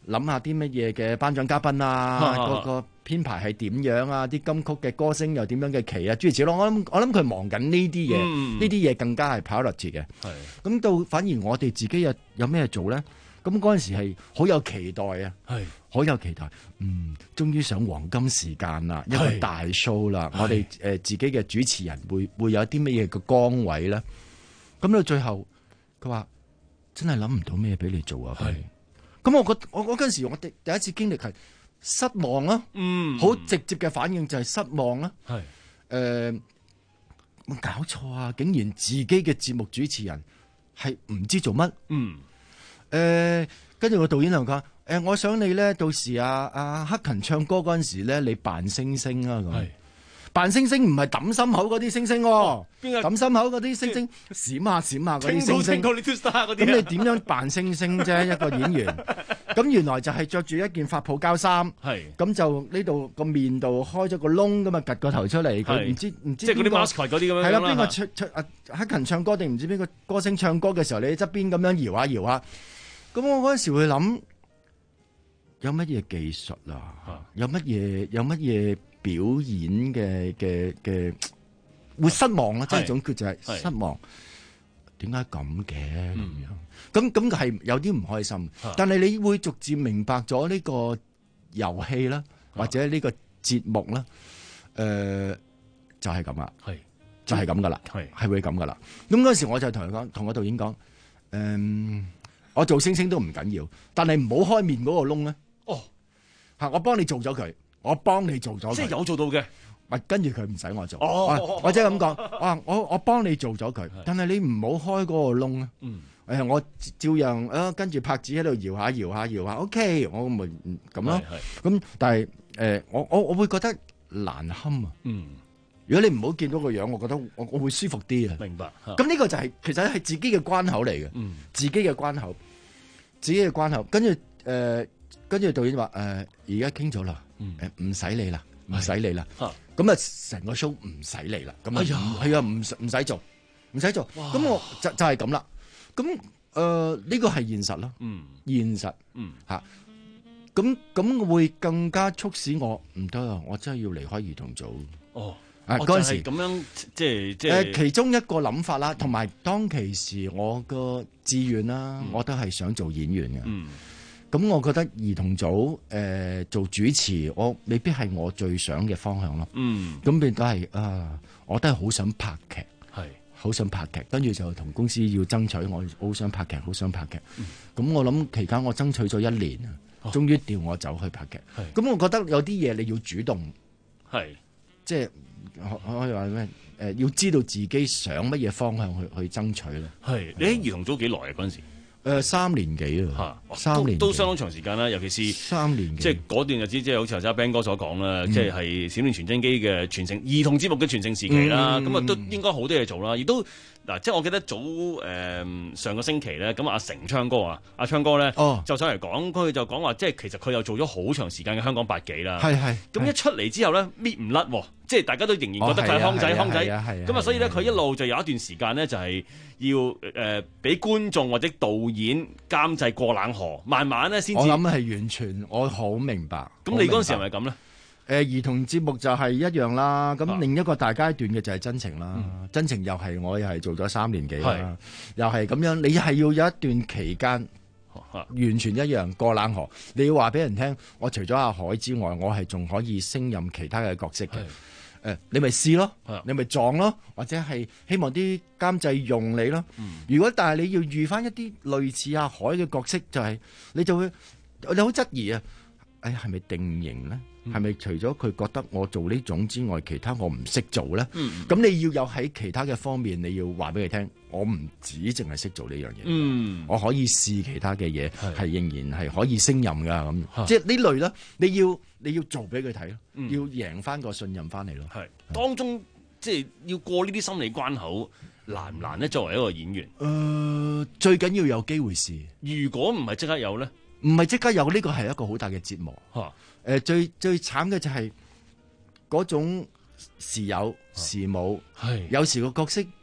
諗下啲乜嘢嘅頒獎嘉賓啊，嗰個編排係點樣啊，啲金曲嘅歌星又點樣嘅期啊，諸如此類。我諗我諗佢忙緊呢啲嘢，呢啲嘢更加係 priority 嘅。咁到反而我哋自己有有咩做咧？咁嗰陣時係好有期待啊，係好有期待。嗯，終於上黃金時間啦，一個大 show 啦。我哋誒、呃、自己嘅主持人會會有啲乜嘢嘅崗位咧？咁到最後，佢話真係諗唔到咩俾你做啊！咁我覺我我嗰陣時我第第一次經歷係失望啊，嗯，好直接嘅反應就係失望啊，係誒冇搞錯啊！竟然自己嘅節目主持人係唔知做乜，嗯，誒跟住個導演就講誒，我想你咧到時啊啊克勤唱歌嗰陣時咧，你扮星星啊咁。扮星星唔係揼心口嗰啲星星喎，揼心口嗰啲星星閃下閃下嗰啲星星，咁你點樣扮星星啫？一個演員，咁原來就係着住一件發泡膠衫，咁就呢度個面度開咗個窿咁啊，趌個頭出嚟，佢唔知唔知即係嗰啲 mask 嗰啲咁樣，係啦，邊個唱唱啊克勤唱歌定唔知邊個歌星唱歌嘅時候，你喺側邊咁樣搖下搖下，咁我嗰陣時會諗有乜嘢技術啊？有乜嘢有乜嘢？表演嘅嘅嘅會失望啦，即係總結就係失望。點解咁嘅咁樣？咁咁係有啲唔開心，但係你會逐漸明白咗呢個遊戲啦，或者呢個節目啦，誒就係咁啦，係就係咁噶啦，係係會咁噶啦。咁嗰時我就同佢講，同個導演講，誒我做星星都唔緊要，但係唔好開面嗰個窿咧。哦，嚇我幫你做咗佢。我幫你做咗，即係有做到嘅。咪跟住佢唔使我做，哦、我即係咁講。啊，我我幫你做咗佢，但係你唔好開嗰個窿啊。嗯，誒，我照樣啊，跟住拍子喺度搖下搖下搖下。O K， 我咪咁咯。咁但係誒、呃，我我我會覺得難堪啊。嗯，如果你唔好見到個樣，我覺得我我會舒服啲啊。明白。咁呢個就係、是、其實係自己嘅關口嚟嘅。嗯，自己嘅關口，自己嘅關口。跟住誒，跟住導演話誒，而家傾咗啦。誒，唔使理啦，唔使理啦，咁啊，成個 show 唔使理啦，咁啊，係啊，唔唔使做，唔使做，咁我就就係咁啦，咁誒呢個係現實咯，嗯，現實，嗯吓，咁咁會更加促使我唔得啊，我真係要離開兒童組，哦，啊嗰陣時咁樣，即係即係誒其中一個諗法啦，同埋當其時我個志願啦，我都係想做演員嘅，嗯。咁我覺得兒童組誒、呃、做主持，我未必係我最想嘅方向咯。嗯，咁變都係啊，我都係好想拍劇，係好想拍劇，跟住就同公司要爭取，我好想拍劇，好想拍劇。咁、嗯、我諗期間我爭取咗一年啊，哦、終於調我走去拍劇。咁我覺得有啲嘢你要主動，係即係可以話咩？誒、呃，要知道自己想乜嘢方向去去爭取咧。係你喺兒童組幾耐啊？嗰陣時？誒、呃、三年幾啊，三年都，都相當長時間啦，尤其是三年幾，即係嗰段日子，即係好似頭先阿 Ben 哥所講啦，嗯、即係係閃電傳真機嘅傳承兒童節目嘅傳承時期啦，咁啊、嗯、都應該好多嘢做啦，亦都嗱，即係我記得早誒、呃、上個星期咧，咁阿成昌哥啊，阿昌哥咧、哦、就上嚟講，佢就講話，即係其實佢又做咗好長時間嘅香港八幾啦，係係，咁一出嚟之後咧搣唔甩，即係大家都仍然覺得佢係康仔康仔，咁啊所以咧佢一路就有一段時間咧就係要誒俾觀眾或者導演監製過冷河，慢慢咧先至。我諗係完全，我好明白。咁你嗰陣時係咪咁咧？誒兒童節目就係一樣啦，咁另一個大階段嘅就係真情啦，嗯、真情又係我又係做咗三年幾啦，又係咁樣，你係要有一段期間。完全一樣過冷河，你要話俾人聽，我除咗阿海之外，我係仲可以升任其他嘅角色嘅。誒、呃，你咪試咯，你咪撞咯，或者係希望啲監製用你咯。嗯、如果但係你要遇翻一啲類似阿海嘅角色，就係、是、你就會你好質疑啊！誒，係咪定型咧？係咪、嗯、除咗佢覺得我做呢種之外，其他我唔識做咧？咁、嗯、你要有喺其他嘅方面，你要話俾佢聽，我唔止淨係識做呢樣嘢，嗯、我可以試其他嘅嘢，係仍然係可以升任噶咁。嗯、即係呢類咧，你要你要做俾佢睇咯，嗯、要贏翻個信任翻嚟咯。係當中即係要過呢啲心理關口，難唔難咧？作為一個演員，誒、呃，最緊要有機會試。如果唔係即刻有咧？唔係即刻有，呢個係一個好大嘅折磨。誒、啊呃，最最慘嘅就係嗰種時有時冇，係、啊、有時個角色誒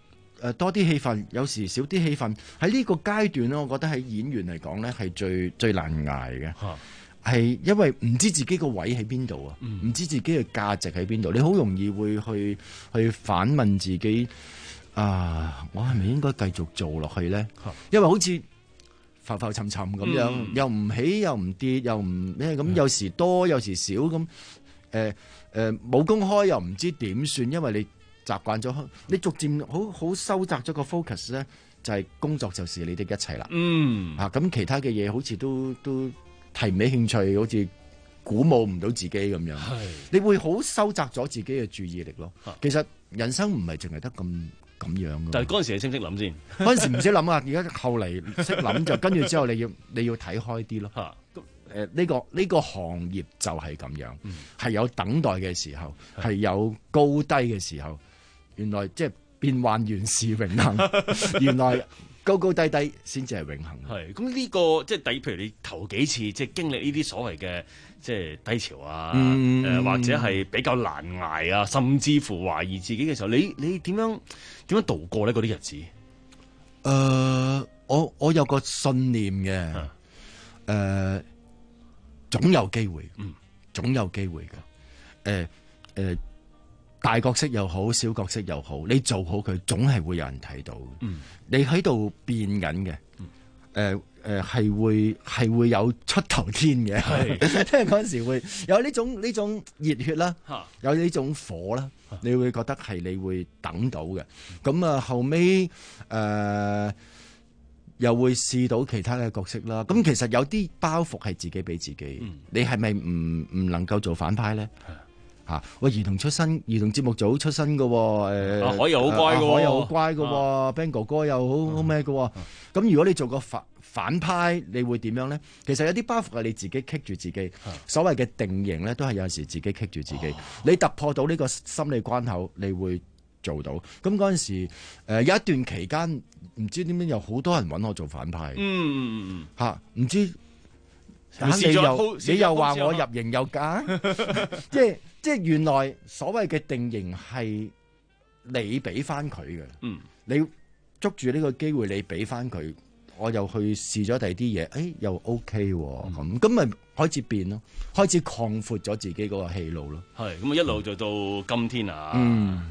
誒多啲戲份，有時少啲戲份。喺呢個階段咧，我覺得喺演員嚟講咧係最最難捱嘅，係因為唔知自己個位喺邊度啊，唔、嗯、知自己嘅價值喺邊度，你好容易會去去反問自己啊，我係咪應該繼續做落去咧？因為好似浮浮沉沉咁樣，嗯、又唔起又唔跌又唔咩咁，有時多有時少咁。誒誒冇公開又唔知點算，因為你習慣咗，你逐漸好好收窄咗個 focus 咧，就係、是、工作就是你的一切啦。嗯，啊咁其他嘅嘢好似都都提唔起興趣，好似鼓舞唔到自己咁樣。係，你會好收窄咗自己嘅注意力咯。其實人生唔係淨係得咁咁樣。 但係嗰陣時你識唔識諗先？ 嗰陣時唔識諗啊，而家後嚟識諗就跟住之後你要你要睇開啲咯。嚇。誒、呃、呢、這個呢、這個行業就係咁樣，係、嗯、有等待嘅時候，係有高低嘅時候。原來即係變幻原是永恆，原來高高低低先至係永恆。 係咁呢個即係第，譬如你頭幾次即係經歷呢啲所謂嘅即係低潮啊，誒、嗯呃、或者係比較難捱啊，甚至乎懷疑自己嘅時候，你你點樣點樣度過咧嗰啲日子？誒、 呃，我我有個信念嘅，誒、啊。呃總有機會，嗯，總有機會嘅。誒、呃、誒、呃，大角色又好，小角色又好，你做好佢，總係會有人睇到。嗯，你喺度變緊嘅，誒、嗯、誒，係、呃、會係會有出頭天嘅。係，因為嗰陣時會有呢種呢種熱血啦，有呢種火啦，你會覺得係你會等到嘅。咁啊，後尾誒。呃又會試到其他嘅角色啦，咁其實有啲包袱係自己俾自己，嗯、你係咪唔唔能夠做反派咧？吓、啊，喂，兒童出身，兒童節目組出身嘅，誒、呃， 阿海又好乖嘅， 海又好乖嘅 Ben 哥哥又好好咩嘅，咁、嗯、如果你做個反反派，你會點樣咧？其實有啲包袱係你自己棘住自己，所謂嘅定型咧，都係有時自己棘住自己，哦、你突破到呢個心理關口，你會做到。咁嗰陣時，誒、呃、有一段期間，唔知點解有好多人揾我做反派。嗯嗯嗯，吓、啊、唔知，你又你又話我入型有假，即係即係原來所謂嘅定型係你俾翻佢嘅。嗯，你捉住呢個機會，你俾翻佢，我又去試咗第二啲嘢，誒、哎、又 OK 喎，咁咁咪開始變咯，開始擴闊咗自己嗰個戲路咯。 係咁啊，一路就到今天啊。 嗯。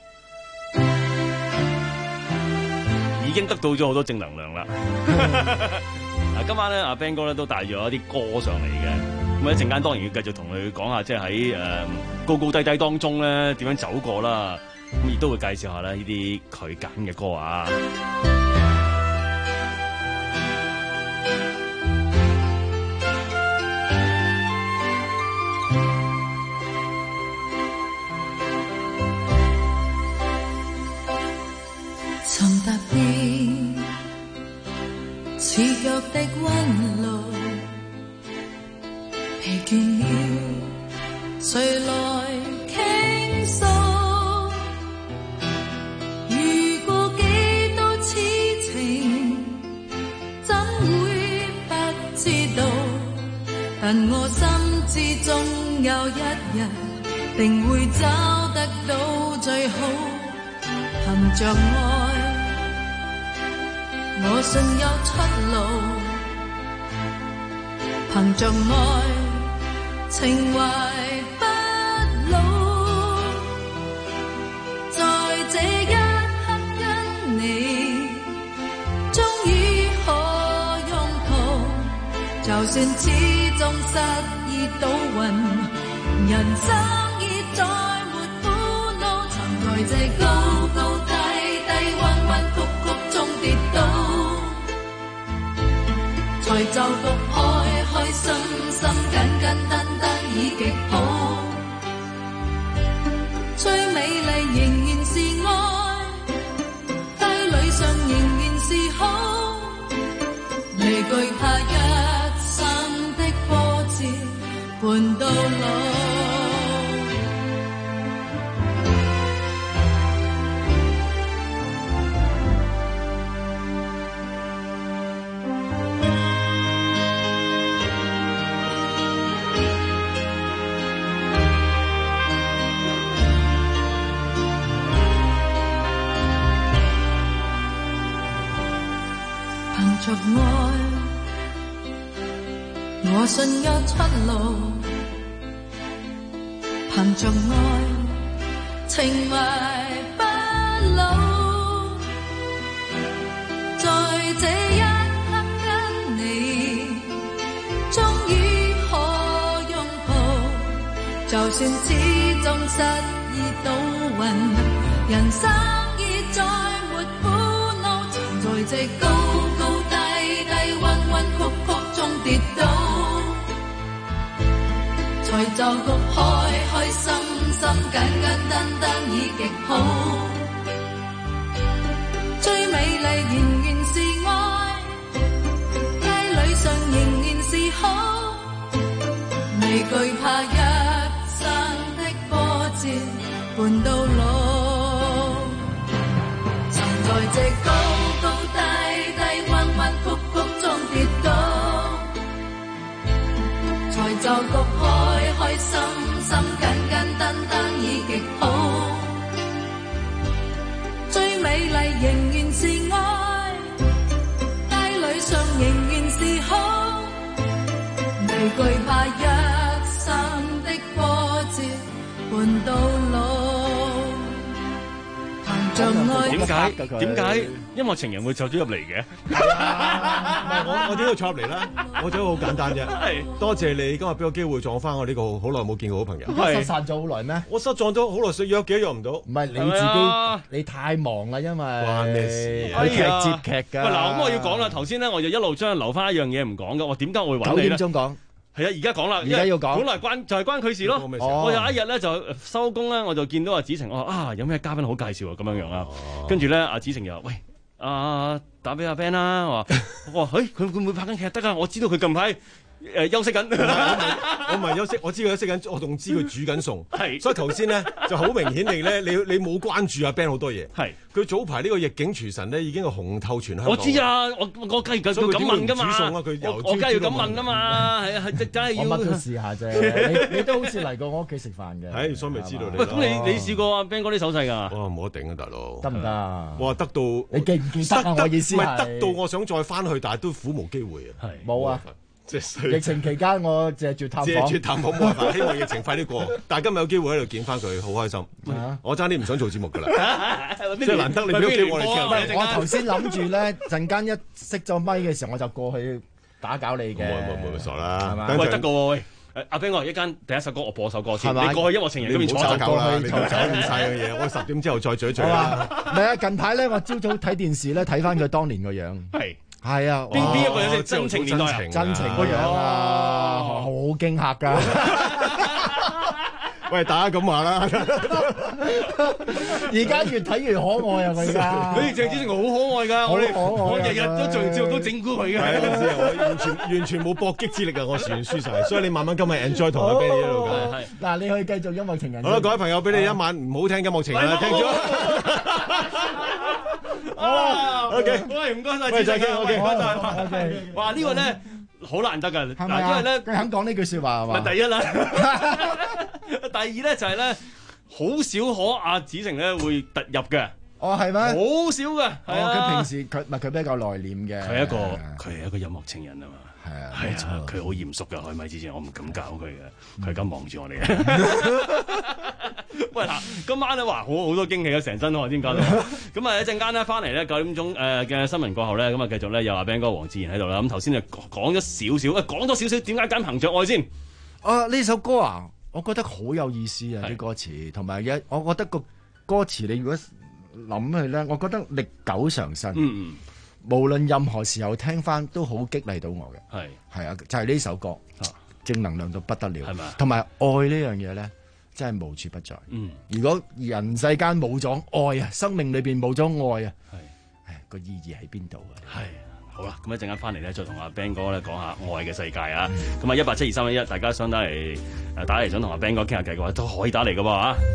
已經得到咗好多正能量啦！嗱，今晚咧阿 Ben 哥咧都帶咗一啲歌上嚟嘅，咁一陣間當然要繼續同佢講下，即係喺誒高高低低當中咧點樣走過啦，咁亦都會介紹下咧呢啲佢揀嘅歌啊。 曾踏遍似腳的溫路，疲倦了，誰來傾訴？遇過幾多痴情，怎會不知道？但我心知總有一日，定會找得到最好。憑着愛，我信有出路，憑着愛，情懷不老。在這一刻跟你，終於可擁抱，就算始終失意倒運，人生已再沒苦惱。曾在這高高低低、彎彎曲曲中跌倒，才就讀開開心心、簡簡單單已極好。最美麗仍然是愛，低裏上仍然是好，未懼怕一生的波折伴到老。 愛，我信有出路，憑着愛，情懷不老。在這一刻跟你，終於可擁抱，就算始終失意倒運，人生已再沒苦惱，曾在這高高低低、彎彎曲曲中跌倒，才就局開開心心、簡簡單單已極好。最美麗仍然是愛，街裏上仍然是好，未懼怕一生的波折伴到老。曾在這高高低低、彎彎曲曲中跌倒，才就局開開心心、簡簡單單已極好。最美麗仍然是愛，街裏上仍然是好，未懼怕一生的波折伴到老。憑着愛， 點解點解音樂情人會走咗入嚟嘅？ 唔係我我點解坐入嚟咧？我做得好簡單啫。多謝你今日俾個機會撞翻我呢個好耐冇見過好朋友。 失散咗好耐咩？ 我失撞咗好耐，所以約幾都約唔到。 唔係你自己，你太忙啦，因為關咩事？ 佢劇接劇㗎。 喂，嗱，咁我要講啦。頭先咧，我就一路將留翻一樣嘢唔講㗎。我點解我會揾你咧？ 九點鐘講。 係啊，而家講啦， 而家要講， 本來關就係、是、關佢事咯。哦、我有一日咧就收工咧，我就見到阿子晴，我話啊有咩嘉賓好介紹啊咁樣樣啦。跟住咧，阿子晴又話喂，啊打俾阿 Ben 啦，我話我話，誒佢會唔會拍緊劇得啊？我知道佢近排誒休息緊。 我唔係休息，我知佢休息緊，我仲知佢煮緊餸。係，所以頭先咧就好明顯地咧，你你冇關注阿 Ben 好多嘢。係，佢早排呢個逆境廚神咧已經係紅透全香港。 我知啊，我我梗係要咁問㗎嘛。 煮餸啊，佢我我梗係要咁問啊嘛，係啊係，梗係要。 我乜都試下啫，你你都好似嚟過我屋企食飯嘅。 係，所以咪知道你。 喂，咁你你試過阿 Ben 哥啲手勢㗎？ 哇，冇得頂啊，大佬。 得唔得啊？ 哇，得到你記唔記得啊？我意思係。 唔係得到，我想再翻去，但係都苦無機會啊。 係冇啊。 即係疫情期間，我謝絕探訪， 謝絕探訪冇辦法，希望疫情快啲過。但係今日有機會喺度見翻佢，好開心。啊、我爭啲唔想做節目㗎啦，即係難得你俾個機會我哋傾。 我頭先諗住咧，陣間一熄咗咪嘅時候，我就過去打攪你嘅。 冇冇冇傻啦， 喂得個喎。阿 Ben 哥，一間第一首歌我播首歌先，你過去音樂情人嗰邊坐就夠啦，你走唔晒嘅嘢，我十點之後再咀咀啦。 唔係啊，近排咧，我朝早睇電視咧，睇翻佢當年個樣。 係。 係啊， 邊邊一個有隻真情年代啊？ 真情個樣啊，好驚嚇㗎！ 喂，大家咁話啦， 而家越睇越可愛啊！佢而家， 佢鄭子誠好可愛㗎，我哋我日日都做節目都整蠱佢嘅。 係啊，我完全完全冇搏擊之力啊！我全輸晒，所以你慢慢今日 enjoy 同阿 Ben 一路㗎。 嗱，你可以繼續音樂情人。 好啦，各位朋友，俾你一晚唔好聽音樂情人啦，聽咗。 好啦 ，OK，喂，唔該曬，子誠嘅，OK，唔該曬，OK，哇，呢個咧好難得㗎，嗱，因為咧， 佢肯講呢句説話係嘛？ 第一啦，第二咧就係咧，好少可阿子誠咧會突入嘅。 哦，係咩？ 好少㗎，係啊。 佢平時佢唔係佢比較內斂嘅。 佢係一個佢係一個音樂情人啊嘛。 係啊， 係啊，佢好嚴肅㗎。開咪之前我唔敢搞佢嘅，佢而家望住我哋。喂嗱，今晚咧哇，好好多驚喜啊，成身汗先搞到。咁啊一陣間咧翻嚟咧九點鐘誒嘅新聞過後咧，咁啊繼續咧有阿 Ben 哥、黃志賢喺度啦。咁頭先就講咗少少，誒講咗少少，點解揀憑着愛先？ 啊呢首歌啊，我覺得好有意思啊啲歌詞，同埋一我覺得個歌詞你如果諗佢咧，我覺得歷久常新。嗯嗯。無論任何時候聽翻都好激勵到我嘅。係係啊，就係呢首歌，正能量到不得了。係咪？同埋愛呢樣嘢咧，真係無處不在。嗯。如果人世間冇咗愛啊，生命裏邊冇咗愛啊，係，唉，個意義喺邊度啊？係。 好啦，咁一陣間翻嚟咧，再同阿 Ben 哥咧講下愛嘅世界啊。咁啊，一八七二三一一，大家想打嚟誒打嚟想同阿 Ben 哥傾下偈嘅話，都可以打嚟嘅喎嚇。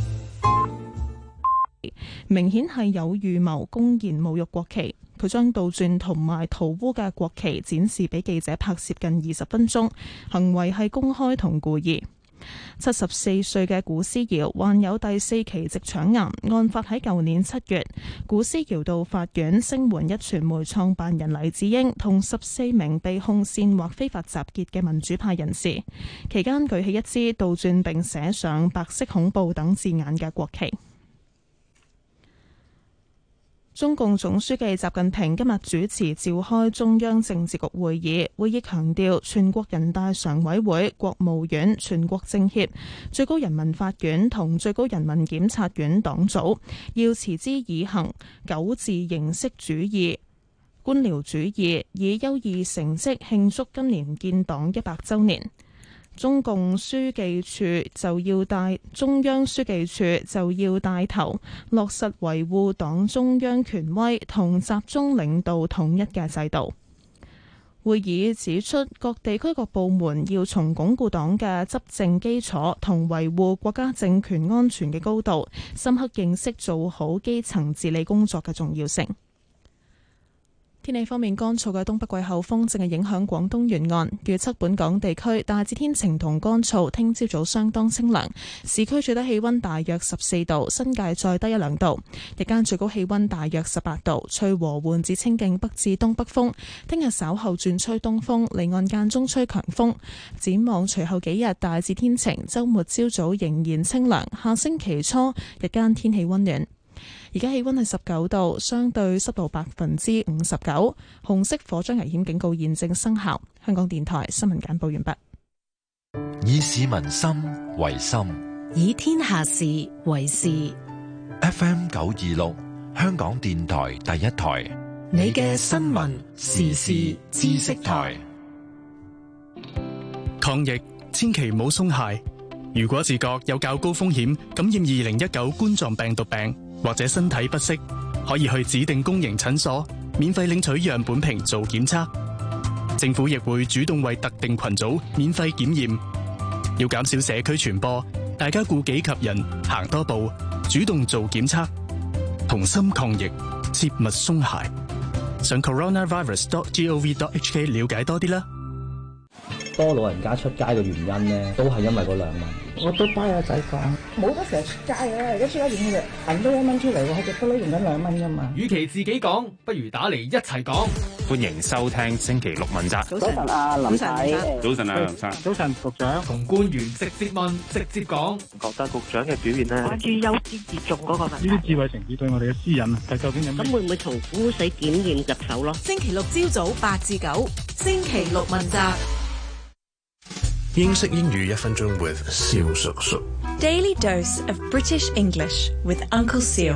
明顯係有預謀公然侮辱國旗，佢將倒轉同埋塗污嘅國旗展示俾記者拍攝近二十分鐘，行為係公開同故意。 七十四歲嘅古思堯患有第四期直腸癌，案發喺舊年七月。古思堯到法院聲援一傳媒創辦人黎智英同十四名被控煽惑非法集結嘅民主派人士，期間舉起一支倒轉並寫上白色恐怖等字眼嘅國旗。中共總書記習近平今日主持召開中央政治局會議，會議強調全國人大常委會、國務院、全國政協、最高人民法院同最高人民檢察院黨組要持之以恆，糾治形式主義、官僚主義，以優異成績慶祝今年建黨一百週年。中共書記處就要帶中央書記處就要帶頭落實維護黨中央權威同集中領導統一嘅制度。會議指出，各地區各部門要從鞏固黨嘅執政基礎同維護國家政權安全嘅高度，深刻認識做好基層治理工作嘅重要性。天氣方面，乾燥嘅東北季候風正係影響廣東沿岸，預測本港地區大致天晴同乾燥，聽朝早相當清涼，市區最低氣溫大約十四度，新界再低一兩度，日間最高氣溫大約十八度，吹和緩至清勁北至東北風，聽日稍後轉吹東風，離岸間中吹強風。展望隨後幾日大致天晴，週末朝早仍然清涼，下星期初日間天氣溫暖。而家氣溫係十九度，相對濕度百分之五十九，紅色火災危險警告現正生效。香港電台新聞簡報完畢。 以市民心為心， 以天下事為事。 F M 九二六，香港電台第一台， 你嘅新聞時事知識台。 抗疫千祈唔好鬆懈。如果自覺有較高風險感染二零一九冠狀病毒病，或者身體不適，可以去指定公營診所免費領取樣本瓶做檢測。政府亦會主動為特定群組免費檢驗。要減少社區傳播，大家顧己及人，行多步，主動做檢測，同心抗疫，切勿鬆懈。上 coronavirus dot gov dot hk 了解多啲啦。 多老人家出街嘅原因呢，都係因為嗰兩蚊。 我都幫阿仔講，冇得成日出街啊！而家出街用嘅銀多一蚊出嚟喎，佢就不嬲用緊兩蚊噶嘛。 與其自己講，不如打嚟一齊講。 歡迎收聽星期六問責。 早晨啊，林太。 早晨啊，林生。 早晨，局長。 同官員直接問，直接講。 覺得局長嘅表現呢， 關於優先接種嗰個問題。 呢啲智慧城市對我哋嘅私隱啊，係究竟有咩？ 咁會唔會從污水檢驗入手咯？ 星期六朝早八至九，星期六問責。 英式英語一分鐘 with 蕭叔叔。 Daily dose of British English with Uncle Seal.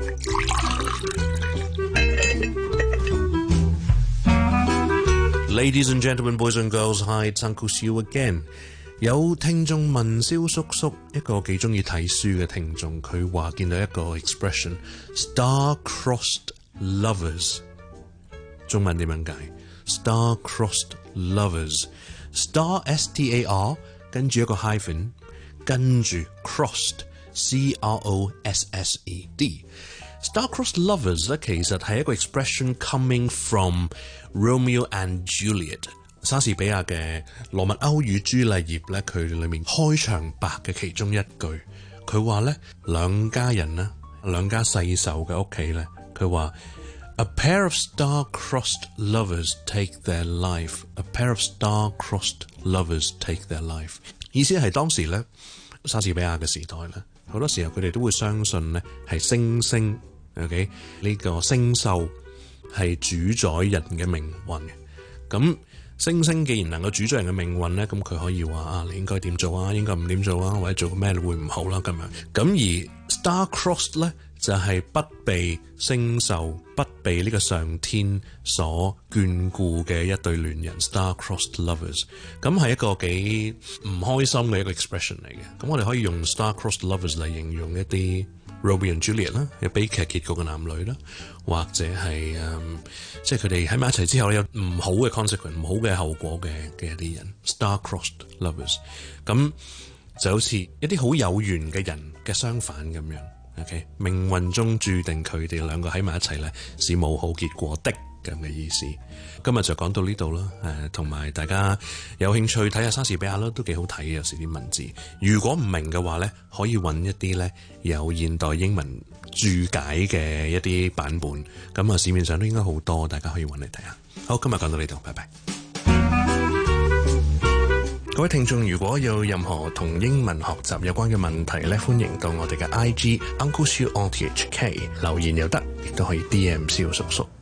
Ladies and gentlemen, boys and girls, hi, it's Uncle Seal again. 有聽眾問蕭叔叔，一個幾中意睇書嘅聽眾，佢話見到一個 expression star-crossed lovers， 中文點樣解 ？Star-crossed lovers。Star S T A R 跟住一個 hyphen 跟住 crossed C R O S S E D Star-crossed lovers 咧，其實係一個 expression coming from Romeo and Juliet 莎士比亞嘅羅密歐與朱麗葉咧，佢裏面開場白嘅其中一句，佢話咧兩家人咧，兩家世仇嘅屋企咧，佢話A pair of star-crossed lovers take their life. A pair of star-crossed lovers take their life. 意思係當時咧，莎士比亞嘅時代咧，好多時候佢哋都會相信咧係星星 ，OK 呢個星宿係主宰人嘅命運嘅。咁星星既然能夠主宰人嘅命運咧，咁佢可以話啊，你應該點做啊，應該唔點做啊，或者做咩會唔好啦咁樣。咁而 star-crossed 咧，就係、是、不被星宿、不被呢個上天所眷顧嘅一對戀人 ，star-crossed lovers。咁係一個幾唔開心嘅一個 expression 嚟嘅。咁我哋可以用 star-crossed lovers 嚟形容一啲 Romeo and Juliet 啦，有悲劇結局嘅男女啦，或者係誒、嗯，即係佢哋喺埋一齊之後有唔好嘅 consequence、唔好嘅後果嘅嘅一啲人 ，star-crossed lovers。咁就好似一啲好有緣嘅人嘅相反咁樣。OK， 命運中注定佢哋兩個喺埋一齊咧，是冇好結果的。 咁嘅意思。今日就講到呢度啦，誒同埋大家有興趣睇下莎士比亞啦，都幾好睇嘅，有時啲文字。如果唔明嘅話咧，可以揾一啲咧有現代英文注解嘅一啲版本，咁啊市面上都應該好多，大家可以揾嚟睇下。好，今日講到呢度，拜拜。各位聽眾，如果有任何同英文學習有關嘅問題咧，歡迎到我哋嘅 I G Uncle Siu on T H K 留言又得，亦都可以 D M 蕭叔叔。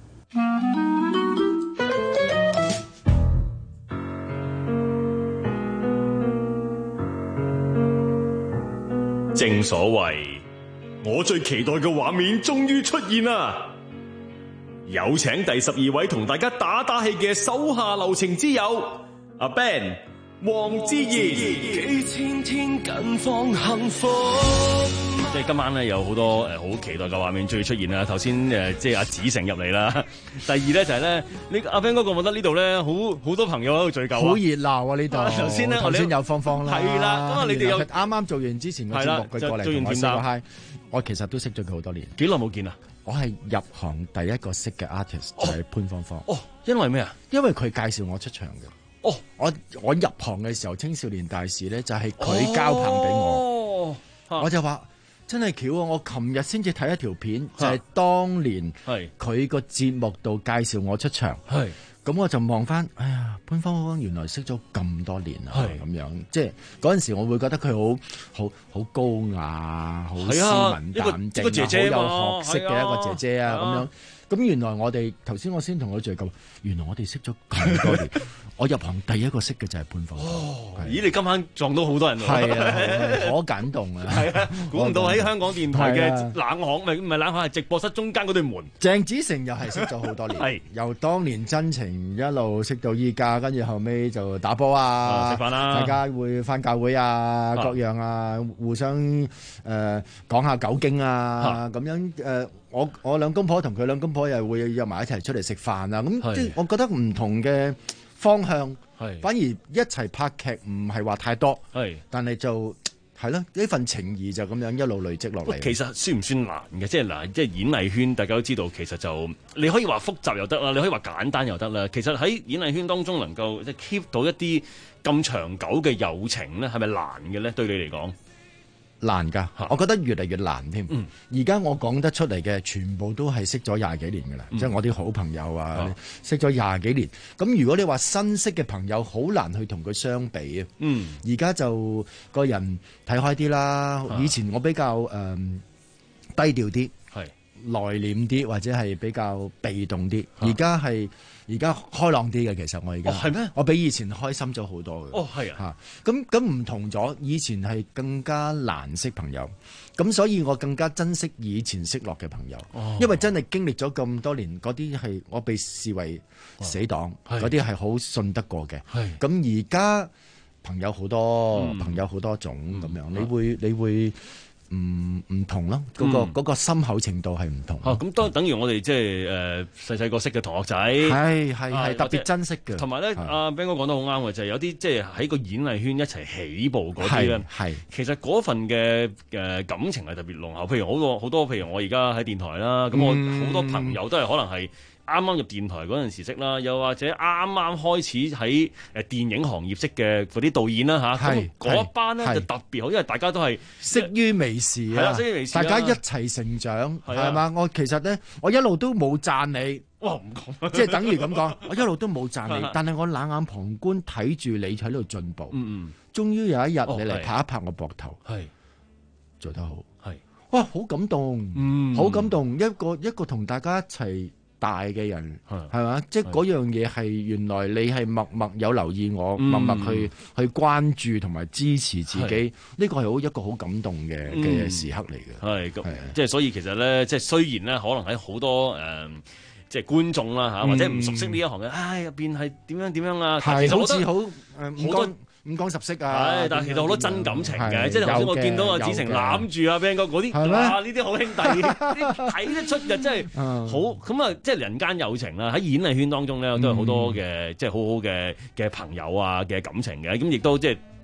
正所謂，我最期待嘅畫面終於出現啦！有請第十二位同大家打打氣嘅手下留情之友，阿 Ben、黃之賢。 幾千天近況幸福。 即係今晚咧有好多誒好期待嘅畫面終於出現啦！頭先誒即係阿子成入嚟啦。第二咧就係咧，呢阿 Ben 哥覺唔覺得呢度咧好好多朋友喺度聚舊啊？ 好熱鬧啊！呢度頭先咧， 頭先有芳芳啦， 係啦。咁啊，你哋又啱啱做完之前嘅節目，佢過嚟同我 say 個 hi。我其實都識咗佢好多年。 幾耐冇見啊？ 我係入行第一個識嘅 artist 就係潘芳芳。 哦，因為咩啊？ 因為佢介紹我出場嘅。 哦， 我我入行嘅時候，青少年大使咧就係佢交棒俾我， 哦、 我就話真係巧啊！我琴日先至睇一條片，就係、是、當年佢個節目度介紹我出場，咁我就望翻，哎呀，潘芳芳原來識咗咁多年啦，咁樣，即係嗰陣時我會覺得佢好好好高雅，好斯文淡定，好有學識嘅一個姐姐啊，咁樣。咁原來我哋頭先我先同佢聚舊，原來我哋識咗咁多年。我入行第一個識嘅就係潘芳芳。 哦，咦！你今晚撞到好多人喎。 係啊，好感動啊！ 係啊，估唔到喺香港電台嘅冷巷，唔係唔係冷巷，係直播室中間嗰對門。 鄭子誠又係識咗好多年，係由當年真情一路識到依家，跟住後尾就打波啊， 食飯啦， 大家會返教會啊，各樣啊，互相誒講下九經啊，咁樣誒。我我兩公婆同佢兩公婆又會約埋一齊出嚟食飯啊！咁即係我覺得唔同嘅方向，反而一齊拍劇唔係話太多，但係就係咯，呢份情誼就咁樣一路累積落嚟。 其實算唔算難嘅？即係嗱，即係演藝圈，大家都知道，其實就你可以話複雜又得啦，你可以話簡單又得啦。其實喺演藝圈當中能夠即係 keep 到一啲咁長久嘅友情咧，係咪難嘅咧？對你嚟講？ 難㗎，我覺得越嚟越難添。而家、嗯、我講得出嚟嘅，全部都係識咗廿幾年㗎啦，嗯、即係我啲好朋友啊，啊識咗廿幾年。咁如果你話新識嘅朋友，好難去同佢相比啊。嗯，而家就個人睇開啲啦。啊、以前我比較誒、呃、低調啲，係內斂啲，或者係比較被動啲。而家係。而家開朗啲嘅，其實我而家係咩？我比以前開心咗好多嘅。哦，係啊，嚇咁咁唔同咗。以前係更加難識朋友，咁所以我更加珍惜以前識落嘅朋友。哦，因為真係經歷咗咁多年，嗰啲係我被視為死黨，嗰啲係好信得過嘅。係咁而家朋友好多，嗯、朋友好多種咁樣，嗯、你會你會。唔唔同咯，嗰、那個嗰、嗯、個深厚程度係唔同。 哦、啊，咁都等於我哋即係誒細細個識嘅同學仔， 係係係特別珍惜嘅。 同埋咧，阿 Ben 哥講得好啱嘅，就係、是、有啲即係喺個演藝圈一齊起步嗰啲咧，係其實嗰份嘅誒感情係特別濃厚。譬如好多好多，譬如我而家喺電台啦，咁、嗯、我好多朋友都係可能係啱啱入電台嗰陣時識啦，又或者啱啱開始喺誒電影行業識嘅嗰啲導演啦嚇，咁嗰一班咧就特別好，因為大家都係識於微時啊，識於微時，大家一齊成長係嘛？我其實咧，我一路都冇讚你， 哇唔講， 即係等於咁講，我一路都冇讚你，但係我冷眼旁觀睇住你喺度進步，嗯嗯，終於有一日你嚟拍一拍我膊頭，係做得好，係哇好感動，嗯，好感動，一個一個同大家一齊大嘅人係嘛，即係嗰樣嘢係原來你係默默有留意我，嗯、默默去去關注同埋支持自己，呢個係好一個好感動嘅嘅、嗯、時刻嚟嘅。係咁， 即係所以其實咧，即係雖然咧，可能喺好多誒、呃，即係觀眾啦嚇，或者唔熟悉呢一行嘅，唉入邊係點樣點樣啊， 係好似好誒好多。五光十色啊！ 但係其實好多真感情嘅，即係頭先我見到阿子成攬住阿 Ben 哥嗰啲，哇！呢啲好兄弟，睇得出嘅真係好咁啊！即係人間友情啦，喺演藝圈當中咧，都有好多嘅即係好好嘅嘅朋友啊嘅感情嘅，咁亦都即係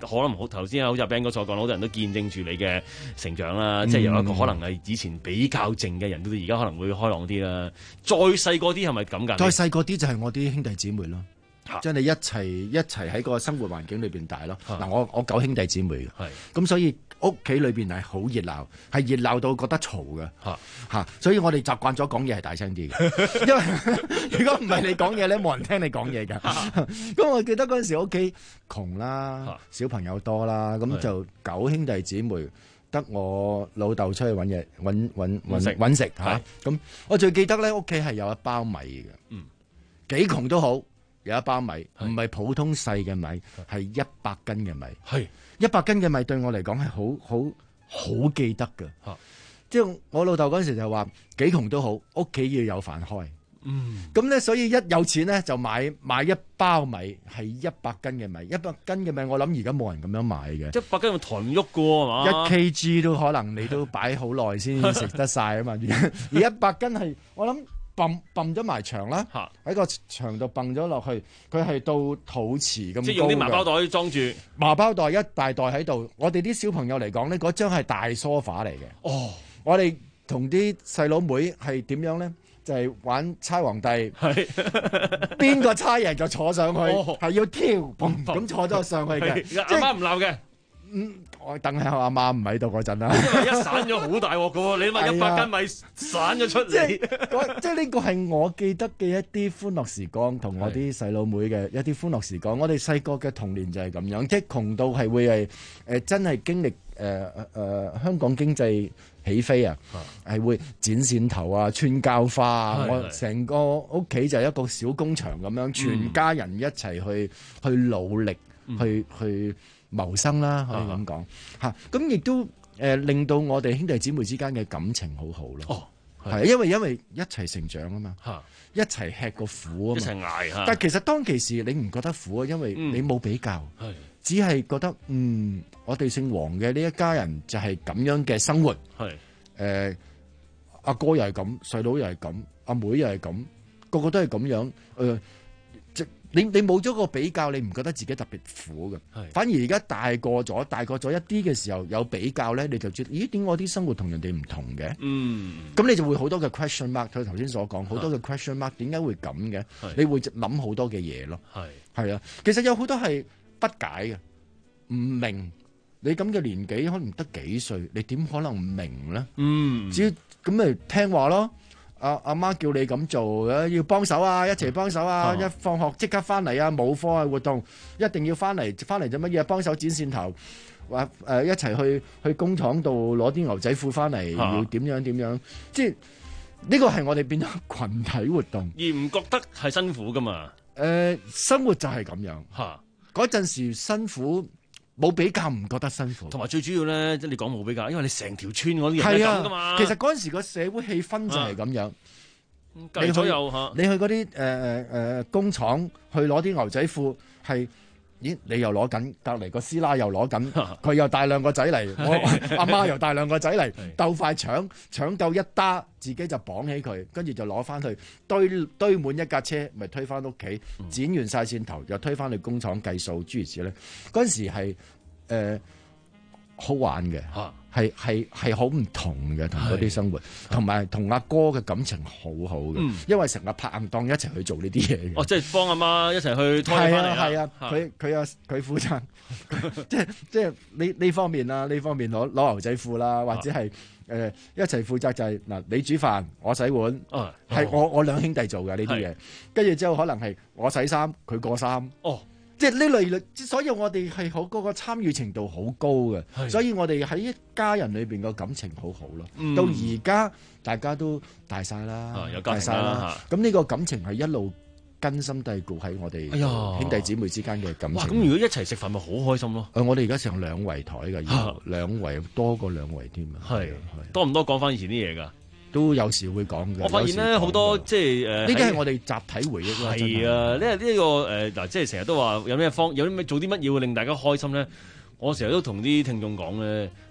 可能好頭先好似阿 Ben 哥所講，好多人都見證住你嘅成長啦，嗯、即係由一個可能係以前比較靜嘅人，到而家可能會開朗啲啦。再細個啲係咪咁㗎？ 再細個啲就係我啲兄弟姊妹咯。即係你一齊一齊喺個生活環境裏邊大咯。嗱，我我九兄弟姊妹嘅，咁所以屋企裏邊係好熱鬧，係熱鬧到覺得嘈嘅嚇，所以我哋習慣咗講嘢係大聲啲嘅，因為如果唔係你講嘢咧，冇人聽你講嘢㗎。咁我記得嗰陣時屋企窮啦，小朋友多啦，咁就九兄弟姊妹，得我老豆出去揾嘢揾揾揾揾食嚇。咁我最記得咧，屋企係有一包米嘅，嗯，幾窮都好。有一包米，唔係普通細嘅米，係一百斤嘅米。係一百斤嘅米對我嚟講係好好好記得嘅。即係我老豆嗰陣時就話幾窮都好，屋企要有飯開。嗯，咁咧所以一有錢咧就買買一包米係一百斤嘅米，一百斤嘅米我諗而家冇人咁樣買嘅。 一百斤我抬唔喐㗎喎，係嘛？ 一 K G 都可能你都擺好耐先食得晒啊嘛。而一百斤係我諗。泵泵咗埋牆啦，喺個牆度泵咗落去，佢係到肚臍咁高嘅。 即係用啲麻包袋裝住， 麻包袋一大袋喺度。我哋啲小朋友嚟講呢，嗰張係大梳化嚟嘅。哦，我哋同啲細佬妹係點樣咧？就係、是、玩猜皇帝，邊個猜贏就坐上去，係、哦、要跳，嘣咁坐咗上去嘅。 阿媽唔鬧嘅。 嗯，我等下我阿媽唔喺度嗰陣啦。 因為一散咗好大鑊噶喎，你諗一百斤米散咗出嚟。 即係呢個係我記得嘅一啲歡樂時光，同我啲細佬妹嘅一啲歡樂時光。我哋細個嘅童年就係咁樣，即係窮到係會係誒、呃、真係經歷誒誒、呃呃、香港經濟起飛啊，係會剪線頭啊、穿膠花啊。我成個屋企就係一個小工場咁樣，全家人一齊去去努力，嗯、去去。謀生啦，可以咁講嚇，咁亦都誒令到我哋兄弟姊妹之間嘅感情好好咯。哦，係因為因為一齊成長啊嘛，一齊吃個苦啊嘛，一齊捱嚇。但係其實當其時你唔覺得苦啊，因為你冇比較，嗯、只係覺得嗯，我哋姓黃嘅呢一家人就係咁樣嘅生活。係誒，阿哥又係咁，細佬又係咁，阿妹又係咁，個個都係咁樣誒。呃你你冇咗個比較，你唔覺得自己特別苦嘅，反而而家大個咗，大個咗一啲嘅時候有比較咧，你就知咦點解我啲生活同人哋唔同嘅？嗯，咁你就會好多嘅 question mark，佢頭先所講好多嘅 question mark，點解會咁嘅？你會諗好多嘅嘢咯。係係啊，其實有好多係不解嘅，唔明。你咁嘅年紀可能得幾歲，你點可能唔明咧？嗯，只要咁咪聽話咯。阿阿媽叫你咁做，要幫手啊，一齊幫手啊！一放學即刻翻嚟啊，冇課外活動一定要翻嚟，翻嚟做乜嘢？幫手剪線頭，話誒一齊去去工廠度攞啲牛仔褲翻嚟，要點樣點樣？即係呢個係我哋變咗群體活動， 而唔覺得係辛苦噶嘛？ 誒，生活就係咁樣嚇。嗰陣時辛苦。冇比較唔覺得辛苦， 同埋最主要咧，即係你講冇比較，因為你成條村嗰啲人都咁噶嘛。 其實嗰陣時個社會氣氛就係咁樣。 隔離左右嚇， 你去嗰啲誒誒誒工廠去攞啲牛仔褲，係咦？你又攞緊，隔離個師奶又攞緊，佢又帶兩個仔嚟，我阿媽又帶兩個仔嚟，鬥快搶搶夠一打，自己就綁起佢，跟住就攞翻去堆堆滿一架車，咪推翻屋企，剪完晒線頭又推翻去工廠計數，諸如此類。嗰陣時係誒、呃、好玩嘅，係係係好唔同嘅，同嗰啲生活，同埋同阿哥嘅感情好好嘅，嗯、因為成日拍硬檔一齊去做呢啲嘢。 哦，即係幫阿媽一齊去拖翻嚟啊！ 係啊，佢佢啊佢負責，即係即係呢呢方面啦，呢方面攞攞牛仔褲啦，或者係誒、呃、一齊負責就係、是、嗱，你煮飯，我洗碗，係、哦、我我兩兄弟做嘅呢啲嘢，跟住之後可能係我洗衫，佢過衫。哦。即係呢類，所以我哋係好嗰個參與程度好高嘅，所以我哋喺一家人裏邊個感情好好咯。嗯、到而家大家都大晒啦，啊、有大晒啦，咁呢個感情係一路根深蒂固喺我哋兄弟姊妹之間嘅感情。 咁如果一齊食飯咪好開心咯？ 誒，我哋而家成兩圍台㗎，要兩圍多過兩圍添啊！ 係多唔多講翻以前啲嘢㗎？ 都有時會講嘅。 我發現咧好多即係誒，呢啲係我哋集體回憶啦。 係啊，呢呢、呢個誒嗱、呃，即係成日都話有咩方有啲咩做啲乜嘢會令大家開心咧？我成日都同啲聽眾講咧，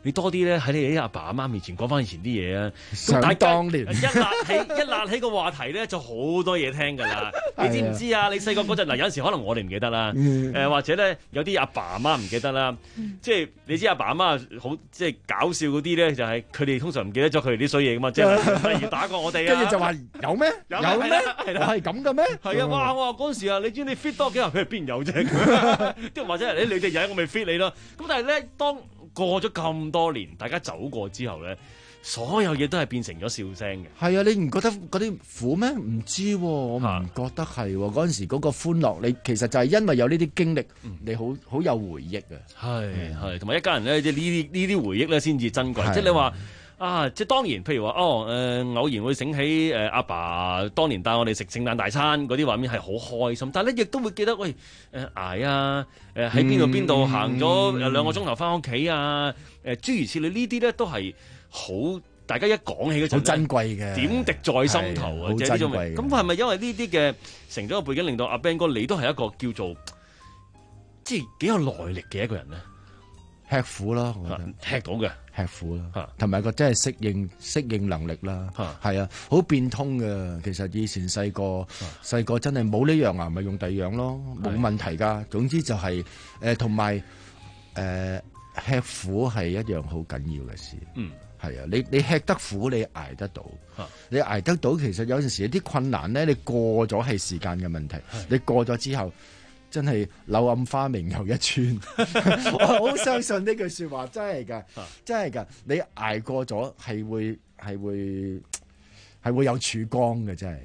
你多啲咧喺你啲阿爸阿媽面前講翻以前啲嘢啊。 想當年一辣起一辣起個話題咧，就好多嘢聽㗎啦。你知唔知啊？你細個嗰陣嗱，有陣時可能我哋唔記得啦，誒、呃、或者咧有啲阿爸阿媽唔記得啦。即係你知阿爸阿媽好即係搞笑嗰啲咧，就係佢哋通常唔記得咗佢哋啲衰嘢㗎嘛。即係例如打過我哋啊， 跟住就話有咩有咩我係咁嘅咩？ 係啊！哇哇嗰陣時啊，你知你 fit 多幾日，佢邊有啫？即係或者你你哋曳，我咪 fit 你咯。咁但係咧，當過咗咁多年，大家走過之後咧，所有嘢都係變成咗笑聲嘅。 係啊，你唔覺得嗰啲苦咩？唔知喎，我唔覺得係喎。嗰陣時嗰個歡樂，你其實就係因為有呢啲經歷，你好好有回憶啊。 係係，同埋一家人咧，即係呢啲呢啲回憶咧，先至珍貴。即係你話。啊！即係當然，譬如話哦，誒、呃、偶然會醒起誒阿、呃、爸，爸當年帶我哋食聖誕大餐嗰啲畫面係好開心，但係咧亦都會記得喂誒、呃、捱啊，誒喺邊度邊度行咗兩個鐘頭翻屋企啊，誒、呃、諸如此類呢啲咧都係好大家一講起嗰陣好珍貴嘅點滴在心頭啊！即係呢種咁係咪因為呢啲嘅成長嘅背景令到阿 Ben 哥你都係一個叫做即係幾有耐力嘅一個人咧？ 吃苦啦，我覺得吃到嘅， 吃苦啦，同埋個真係適應適應能力啦，係啊，好變通嘅。其實以前細個細個真係冇呢樣啊，咪用第二樣咯，冇問題㗎。總之就係誒同埋誒吃苦係一樣好緊要嘅事。嗯，係啊，你你吃得苦，你捱得到，你捱得到。其實有陣時有啲困難咧，你過咗係時間嘅問題，你過咗之後。真係柳暗花明又一村，我好相信呢句説話，真係㗎，真係㗎。你捱過咗係會係會係會有曙光嘅，真係。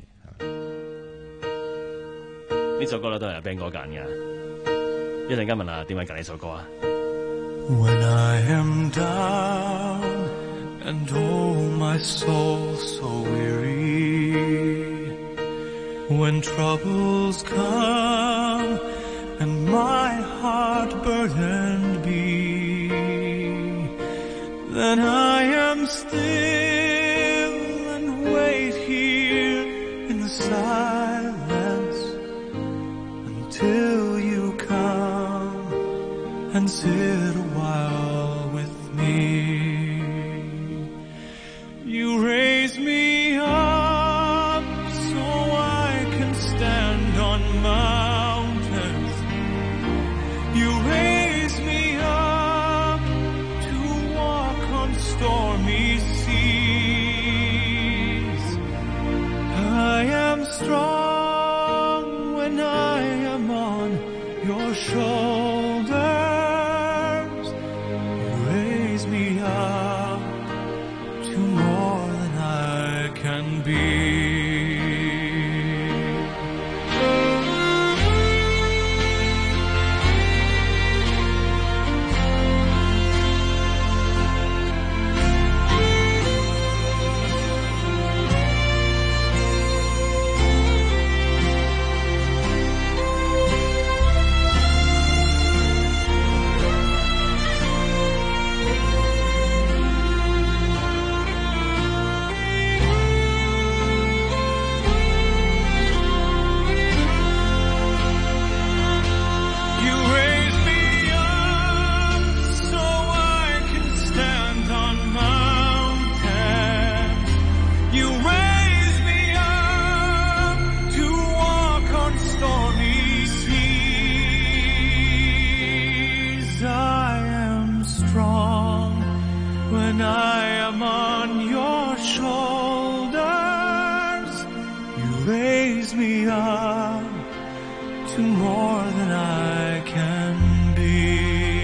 呢首歌咧都係阿 Ben 哥揀嘅，一陣間問下點解揀呢首歌啊 ？When I am down and oh my soul so weary, when troubles come.And my heart burdened be, then I am still and wait here in the silence until you come and sit a while with me. You raise me up so I can stand on my.You raise me up to walk on stormy seas. I am strong when I am on your shoulders. You raise me up to more than I can be.When I am on your shoulders, you raise me up to more than I can be.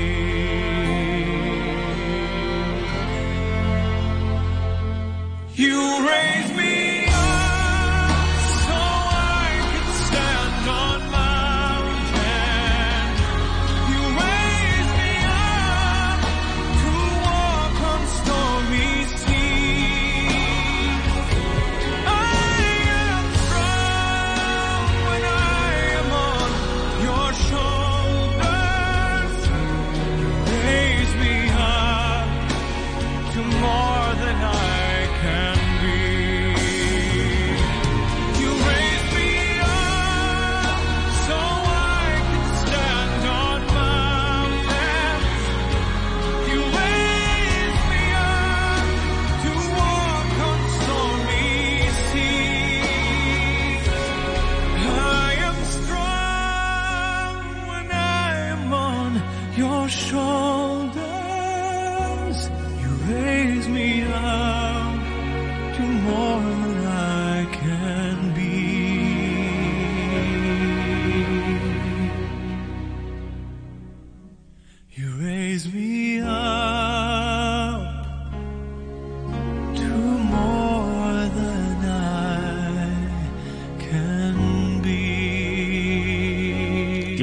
You raise me up so I can stand on mountains. You raise me up to walk on stormy seas. I am strong when I am on your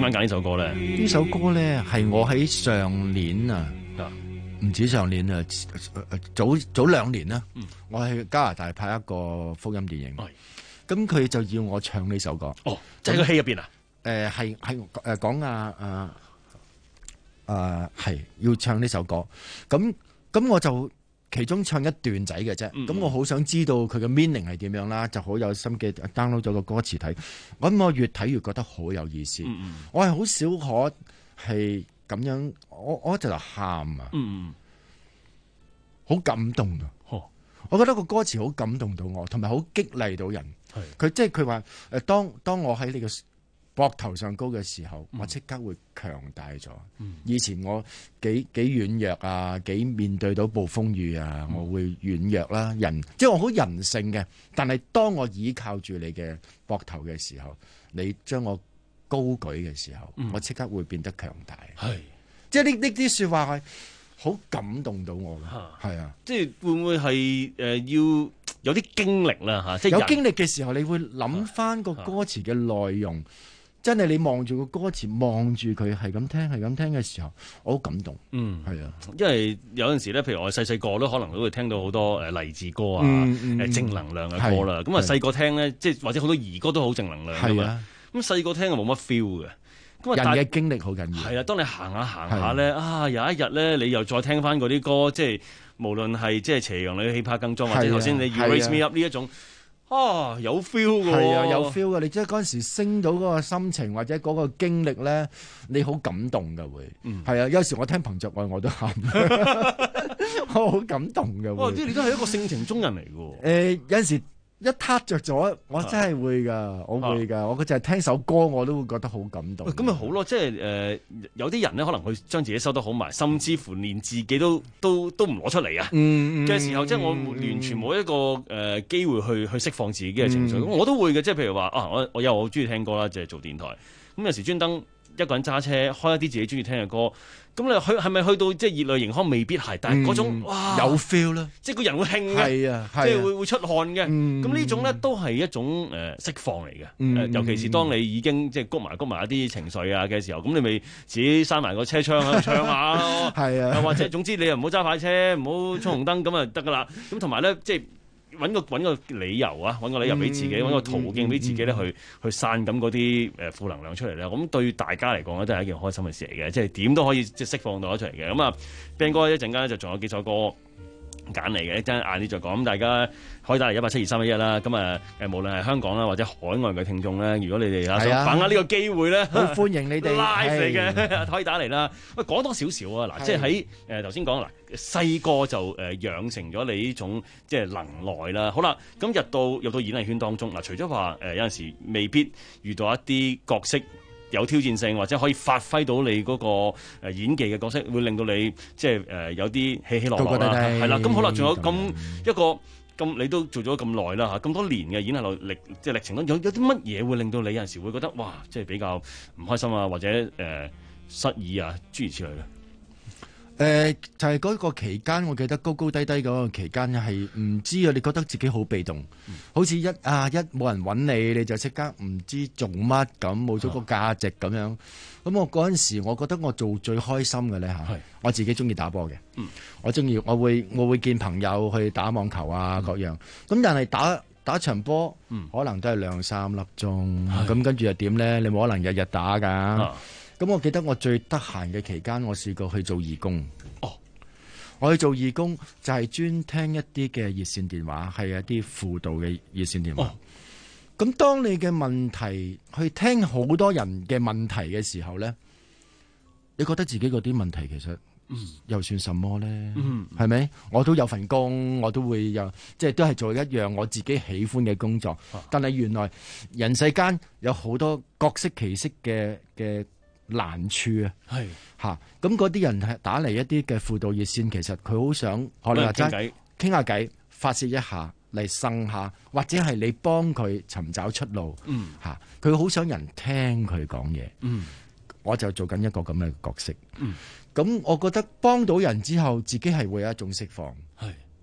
點解揀呢首歌咧？ 呢首歌咧係我喺上年啊，唔止上年啊，早早兩年啦，嗯、我喺加拿大拍一個福音電影，咁佢、嗯、就要我唱呢首歌。 哦，即係個戲入邊啊？ 誒係係誒講啊啊啊係要唱呢首歌，咁咁我就其中唱一段仔嘅啫。咁、嗯、我好想知道佢嘅 meaning 係點樣啦，就好有心機 download 咗個歌詞睇。咁我越睇越覺得好有意思。嗯嗯我係好少可係咁樣，我我就喊啊，嗯好感動啊。哦、我覺得個歌詞好感動到我，同埋好激勵到人。佢即係佢話誒，當當我喺你嘅膊頭上高嘅時候，我即刻會強大咗。嗯、以前我幾幾軟弱啊，幾面對到暴風雨啊，嗯、我會軟弱啦。人即係我好人性嘅，但係當我倚靠住你嘅膊頭嘅時候，你將我高舉嘅時候，嗯、我即刻會變得強大。係，即係呢呢啲說話係好感動到我嘅。係啊， 即係會唔會係誒、呃、要有啲經歷啦吓？即係有經歷嘅時候，你會諗翻個歌詞嘅內容。啊啊真係你望住個歌詞，望住佢係咁聽，係咁聽嘅時候，我好感動。嗯，係啊， 因為有陣時咧，譬如我細細個都可能都會聽到好多誒勵志歌啊，誒、嗯嗯、正能量嘅歌啦。咁啊細個聽咧，即係或者好多兒歌都好正能量㗎嘛。咁細個聽就冇乜 feel 嘅。咁人嘅經歷好緊要。 係啊，當你行下行下咧，啊有一日咧，你又再聽翻嗰啲歌，即係無論係即係斜陽裏氣魄更壯，或者頭先你 You Raise Me Up 呢一種。啊，有 feel 㗎， 係啊，有 feel 㗎。你即係嗰陣時升到嗰個心情或者嗰個經歷咧，你好感動㗎會。嗯，係啊，有時我聽憑着愛我都喊，我好感動㗎。 哇，即係你都係一個性情中人嚟㗎。誒、 呃，有陣時。一撻着咗，我真係會噶，啊、我會噶，我就係聽首歌，我都會覺得好感動。 咁咪好咯，即係誒、呃，有啲人咧，可能佢將自己收得好埋，甚至乎連自己都都都唔攞出嚟啊。嘅、嗯嗯、時候，即係我完全冇一個誒機、呃、會去去釋放自己嘅情緒。嗯、我都會嘅，即係譬如話啊，我我有我中意聽歌啦，即係做電台。咁有時專登一個人揸車，開一啲自己中意聽嘅歌。咁你去係咪去到即係熱淚盈眶？未必係，但係嗰種、嗯、哇有 feel 啦， 即係個人會興嘅， 係啊， 即係會會出汗嘅。咁呢、嗯、種咧都係一種誒釋放嚟嘅。嗯呃、尤其是當你已經即係谷埋谷埋一啲情緒啊嘅時候，咁你咪自己閂埋個車窗喺度唱下咯。係啊，或者總之你又唔好揸快車，唔好衝紅燈咁啊得噶啦。咁同埋咧即係。揾個揾個理由啊，揾個理由俾自己，揾、嗯、個途徑俾自己咧，去、嗯、去散咁嗰啲誒負能量出嚟咧。咁對大家嚟講咧，都係一件開心嘅事嚟嘅，即係點都可以即係釋放到咗出嚟嘅。咁啊 Ben 哥一陣間咧就仲有幾首歌揀嚟嘅，一陣間晏啲再講。咁大家可以打嚟一八七二三一一啦。咁啊誒，無論係香港啦或者海外嘅聽眾咧，如果你哋啊想把握呢個機會咧， 好歡迎你哋 live 嚟嘅，可以打嚟啦。喂，講多少少啊？嗱，即係喺誒頭先講嗱。細個就誒養成咗你呢種即係能耐啦。好啦，咁入到入到演藝圈當中嗱，除咗話誒有陣時未必遇到一啲角色有挑戰性，或者可以發揮到你嗰個誒演技嘅角色，會令到你即係誒有啲起起落落啦。係啦，咁好啦，仲有咁一個咁你都做咗咁耐啦嚇，咁多年嘅演藝歷即係歷程，有有啲乜嘢會令到你有陣時會覺得哇，即係比較唔開心啊，或者誒、呃、失意啊，諸如此類嘅。 誒、呃，就係、是、嗰個期間，我記得高高低低嗰個期間係唔知啊，你覺得自己好被動，嗯、好似一啊一冇人揾你，你就即刻唔知做乜咁，冇咗個價值咁樣。咁、嗯、我嗰陣時，我覺得我做最開心嘅咧吓，是我自己中意打波嘅，嗯、我中意，我會我會見朋友去打網球啊，嗯、各樣。咁但係打打場波，嗯、可能都係兩三粒鐘，咁是跟住又點咧？你冇可能日日打噶。啊咁我記得我最得閒嘅期間，我試過去做義工。哦，我去做義工就係專聽一啲嘅熱線電話，係一啲輔導嘅熱線電話。咁、哦、當你嘅問題去聽好多人嘅問題嘅時候咧，你覺得自己嗰啲問題其實又算什麼咧？嗯，係咪？我都有份工，我都會有，即係都係做一樣我自己喜歡嘅工作。啊、但係原來人世間有好多各式其式嘅嘅難處啊，係吓，咁嗰啲人係打嚟一啲嘅輔導熱線，其實佢好想可能話齋傾下偈，發泄一下嚟呻下，或者係你幫佢尋找出路，嗯吓，佢好想人聽佢講嘢，嗯，我就做緊一個咁嘅角色，嗯，咁我覺得幫到人之後，自己係會有一種釋放，係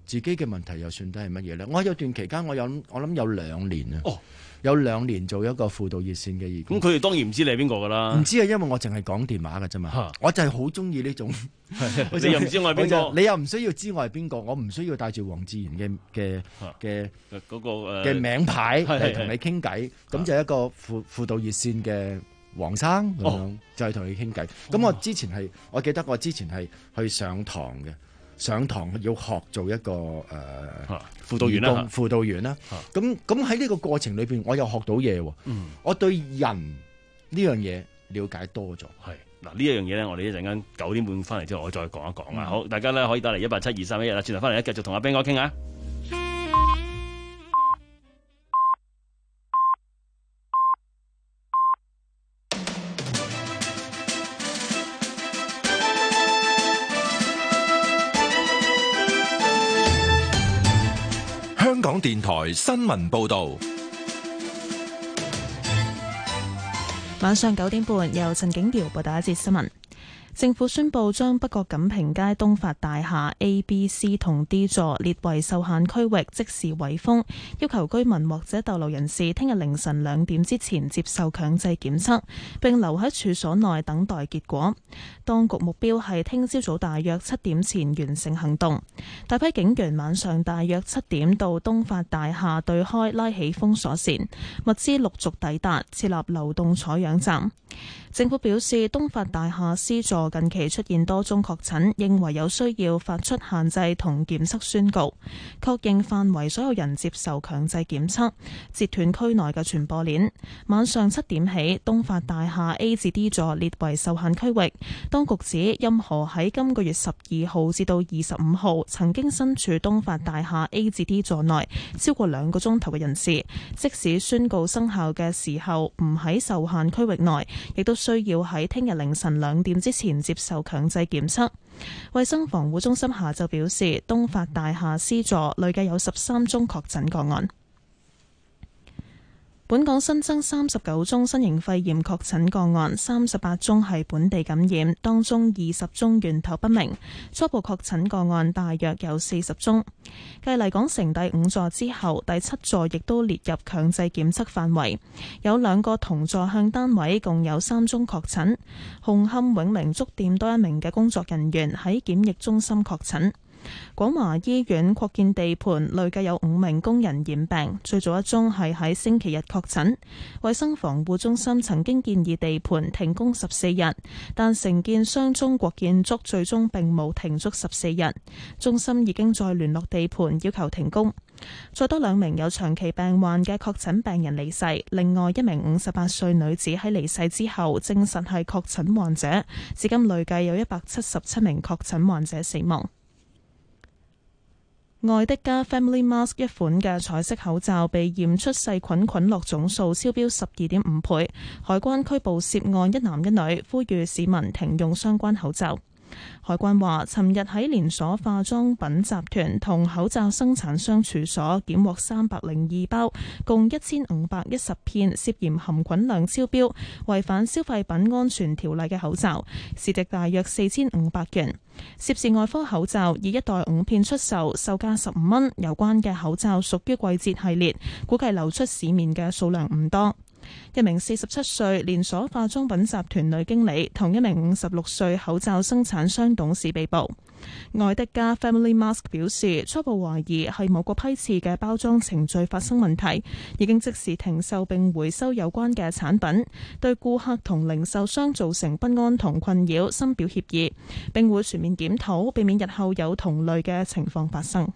自己嘅問題又算得係乜嘢咧？我有段期間我有我諗有兩年啊。哦。有兩年做一個輔導熱線嘅義工， 咁佢哋當然唔知你係邊個㗎啦。 唔知啊，因為我淨係講電話㗎啫嘛。我就係好中意呢種， 你又唔知我係邊個， 你又唔需要知我係邊個，我唔需要帶住黃志賢嘅嘅嘅嗰個嘅名牌嚟同你傾偈。咁就一個輔輔導熱線嘅黃生咁樣，就係同你傾偈。咁我之前係，我記得我之前係去上堂嘅。上堂要學做一個誒、呃、 輔導員啦， 輔導員啦。咁咁喺呢個過程裏邊，我又學到嘢喎。嗯，我對人呢樣嘢了解多咗。 係嗱，呢一樣嘢咧，我哋一陣間九點半翻嚟之後，我再講一講啊。嗯、好，大家咧可以打嚟一八七二三一一啦。轉頭翻嚟咧，繼續同阿 Ben 哥傾下。 香港電台新聞報道， 晚上九點半由陳景瑤報道一節新聞。政府宣布將北角錦屏街東發大廈 A、B、C 同 D 座列為受限區域，即時圍封，要求居民或者逗留人士聽日凌晨兩點之前接受強制檢測，並留喺處所內等待結果。當局目標係聽朝早大約七點前完成行動。大批警員晚上大約七點到東發大廈對開拉起封鎖線，物資陸續抵達，設立流動採樣站。政府表示，東發大廈 C 座近期出現多宗確診，認為有需要發出限制同檢測宣告，確認範圍所有人接受強制檢測，截斷區內嘅傳播鏈。晚上七點起，東發大廈 A 至 D 座列為受限區域。當局指，任何喺今個月十二號至到二十五號曾經身處東發大廈 A 至 D 座內超過兩個鐘頭嘅人士，即使宣告生效嘅時候唔喺受限區域內，亦都需要喺聽日凌晨兩點之前接受強制檢測。衛生防護中心下晝表示，東發大廈 C 座累計有十三宗確診個案。本港新增三十九宗新型肺炎確診個案，三十八宗係本地感染，當中二十宗源頭不明。初步確診個案大約有四十宗。繼麗港城第五座之後，第七座亦都列入強制檢測範圍。有兩個同座向單位共有三宗確診。紅磡永明粥店多一名嘅工作人員喺檢疫中心確診。廣華醫院擴建地盤累計有五名工人染病，最早一宗係喺星期日確診。衛生防護中心曾經建議地盤停工十四日，但承建商中國建築最終並冇停足十四日。中心已經再聯絡地盤要求停工。再多兩名有長期病患嘅確診病人離世，另外一名五十八歲女子喺離世之後證實係確診患者。至今累計有一百七十七名確診患者死亡。愛的家 Family Mask 一款嘅彩色口罩被驗出細菌菌落總數超標十二點五倍，海關拘捕涉案一男一女，呼籲市民停用相關口罩。海關話，尋日喺連鎖化妝品集團同口罩生產商處所檢獲三百零二包，共一千五百一十片涉嫌含菌量超標、違反消費品安全條例嘅口罩，市值大約四千五百元。涉事外科口罩以一袋五片出售，售價十五蚊。有關嘅口罩屬於季節系列，估計流出市面嘅數量唔多。一名四十七歲連鎖化妝品集團女經理同一名五十六歲口罩生產商董事被捕。愛的家 Family Mask 表示，初步懷疑係某個批次嘅包裝程序發生問題，已經即時停售並回收有關嘅產品，對顧客同零售商造成不安同困擾，深表歉意，並會全面檢討，避免日後有同類嘅情況發生。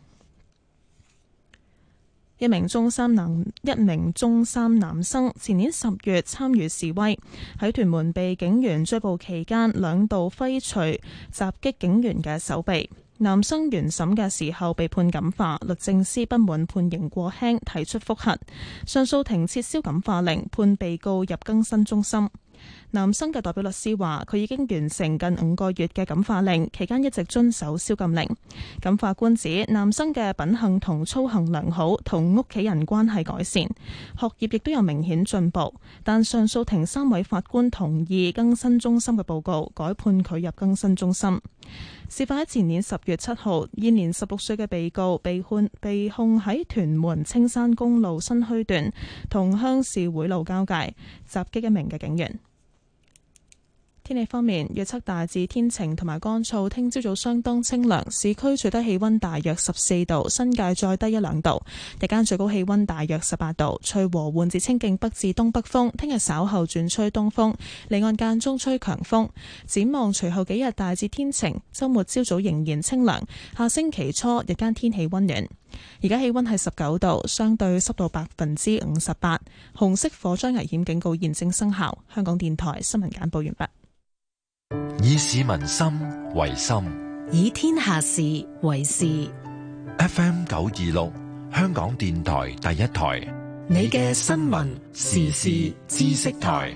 一名中三男一名中三男生前年十月參與示威，喺屯門被警員追捕期間，兩度揮錘襲擊警員嘅手臂。男生原審嘅時候被判感化，律政司不滿判刑過輕，提出覆核。上訴庭撤銷感化令，判被告入更新中心。男生嘅代表律師話，佢已經完成近五個月嘅感化令，期間一直遵守宵禁令。感化官指男生嘅品行同操行良好，同屋企人關係改善，學業亦都有明顯進步。但上訴庭三位法官同意更新中心嘅報告，改判佢入更新中心。 事發喺前年十月七號，現年十六歲嘅被告被控被控喺屯門青山公路新墟段同鄉事會路交界襲擊一名嘅警員。天氣方面，預測大致天晴同埋乾燥，聽朝早相當清涼，市區最低氣溫大約十四度，新界再低一兩度。日間最高氣溫大約十八度，吹和緩至清勁北至東北風。聽日稍後轉吹東風，離岸間中吹強風。展望隨後幾日大致天晴，週末朝早仍然清涼。下星期初日間天氣溫暖。而家氣溫係十九度，相對濕度百分之五十八。紅色火災危險警告現正生效。香港電台新聞簡報完畢。 以市民心為心， 以天下事為事。 F M 九二六，香港電台第一台， 你嘅新聞時事知識台。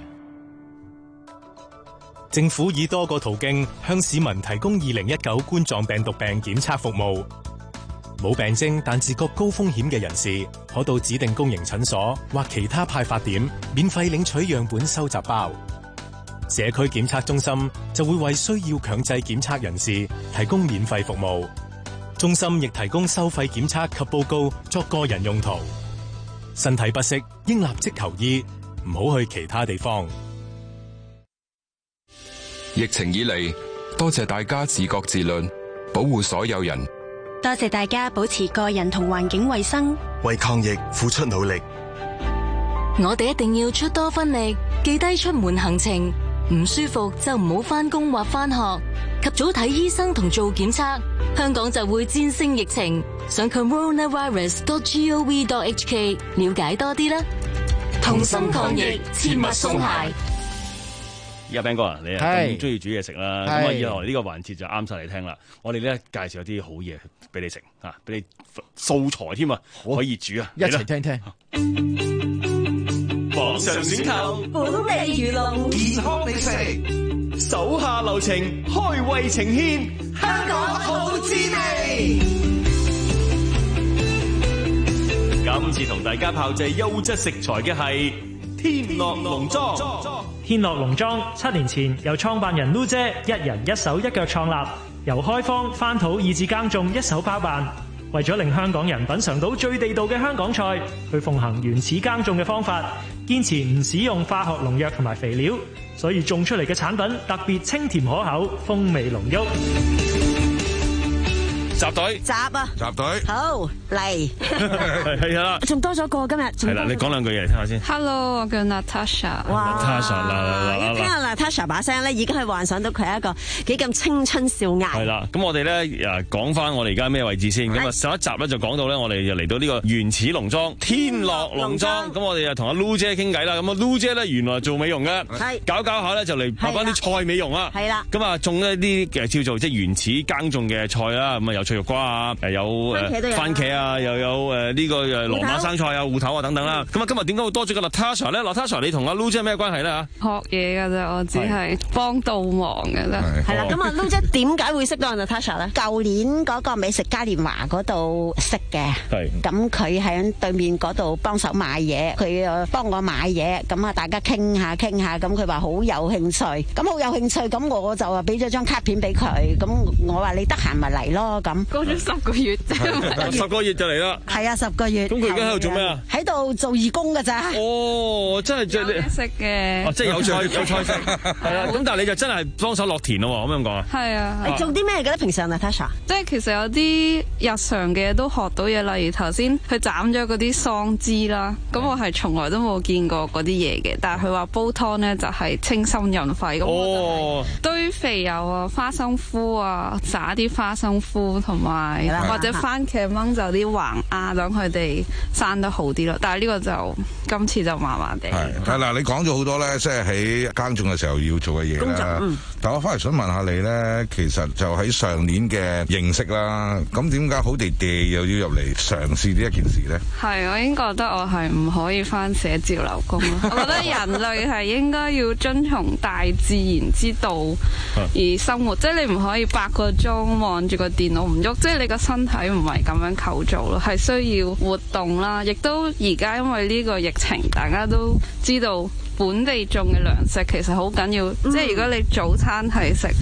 政府以多個途徑向市民提供二零一九冠狀病毒病檢測服務。冇病徵但自覺高風險嘅人士，可到指定公營診所或其他派發點免費領取樣本收集包。社區檢測中心就會為需要強制檢測人士提供免費服務。中心亦提供收費檢測及報告作個人用途。身體不適應立即求醫，唔好去其他地方。 疫情以嚟，多謝大家自覺自律，保護所有人。 多謝大家保持個人同環境衛生， 為抗疫付出努力。 我哋一定要出多分力，記低出門行程。唔舒服就唔好返工或返學，及早睇醫生同做檢測，香港就會戰勝疫情。上 coronavirus dot gov dot hk 了解多啲啦。同心抗疫，切勿鬆懈。 而家 Ben 哥啊，你啊咁中意煮嘢食啦，咁啊以來呢個環節就啱晒你聽啦。我哋咧介紹有啲好嘢俾你食啊，俾你素材添啊，可以煮啊， 一齊聽聽。 網上選購本地魚龍健康美食，手下留情，開胃情牽，香港好滋味。今次同大家炮製優質食材嘅係天樂農莊。 天樂農莊七年前由創辦人 Lu 姐一人一手一腳創立，由開荒翻土以至耕種一手包辦。為咗令香港人品嘗到最地道嘅香港菜，佢奉行原始耕種嘅方法，堅持唔使用化學農藥同埋肥料，所以種出嚟嘅產品特別清甜可口，風味濃郁。 集隊集啊！ 集隊好嚟， 係啦， 仲多咗個今日。 係啦，你講兩句嘢嚟聽下先。 Hello，我叫 Natasha。 哇 Natasha 啦， 一聽下 Natasha 把聲咧，已經係幻想到佢係一個幾咁青春少艾。 係啦，咁我哋咧誒講翻我哋而家咩位置先？咁啊上一集咧就講到咧，我哋就嚟到呢個原始農莊天樂農莊。咁我哋就同阿 Lu 姐傾偈啦。咁啊 Lu 姐咧原來做美容嘅， 係搞搞下咧就嚟拍翻啲菜美容啊。 係啦， 咁啊種一啲嘅叫做即係原始耕種嘅菜啦。咁啊有脆肉瓜啊，誒有誒番茄啊，又有誒呢個誒羅馬生菜啊、芋頭啊等等啦。咁啊今日點解會多咗個 Natasha 咧？Natasha 你同阿 Lu 姐咩關係咧嚇？ 學嘢㗎啫，我只係幫倒忙嘅啫。 係啦，咁啊 Lu 姐點解會識到 Natasha 咧？舊年嗰個美食嘉年華嗰度識嘅。係。咁佢喺對面嗰度幫手買嘢，佢誒幫我買嘢，咁啊大家傾下傾下，咁佢話好有興趣，咁好有興趣，咁我就話俾咗張卡片俾佢，咁我話你得閒咪嚟咯，咁。 過咗十個月啫， 十個月就嚟啦。 係啊，十個月。 咁佢而家喺度做咩啊？ 喺度做義工㗎咋。 哦，真係即係你食嘅。 哦，即係有菜有菜食。係啦，咁但係你就真係幫手落田咯，可唔可以咁講啊？ 係啊。 你做啲咩嘅咧？平時 Natasha？ 即係其實有啲日常嘅嘢都學到嘢，例如頭先佢斬咗嗰啲桑枝啦，咁我係從來都冇見過嗰啲嘢嘅，但係佢話煲湯咧就係清心潤肺咁。哦。堆肥油啊，花生菇啊，撒啲花生菇同埋或者番茄掹就啲橫壓，等佢哋生得好啲咯。但係呢個就今次就麻麻地。 係嗱，你講咗好多咧，即係喺耕種嘅時候要做嘅嘢啦。嗯、但我翻嚟想問下你咧，其實就喺上年嘅認識啦，咁點解好地地又要入嚟嘗試呢一件事咧？ 係，我已經覺得我係唔可以翻寫字樓工咯。我覺得人類係應該要遵從大自然之道而生活，即係你唔可以八個鐘望住個電腦唔喐，即係你個身體唔係咁樣構造咯，係需要活動啦。亦都而家因為呢個疫情，大家都知道本地種嘅糧食其實好緊要，嗯、即係如果你早餐係食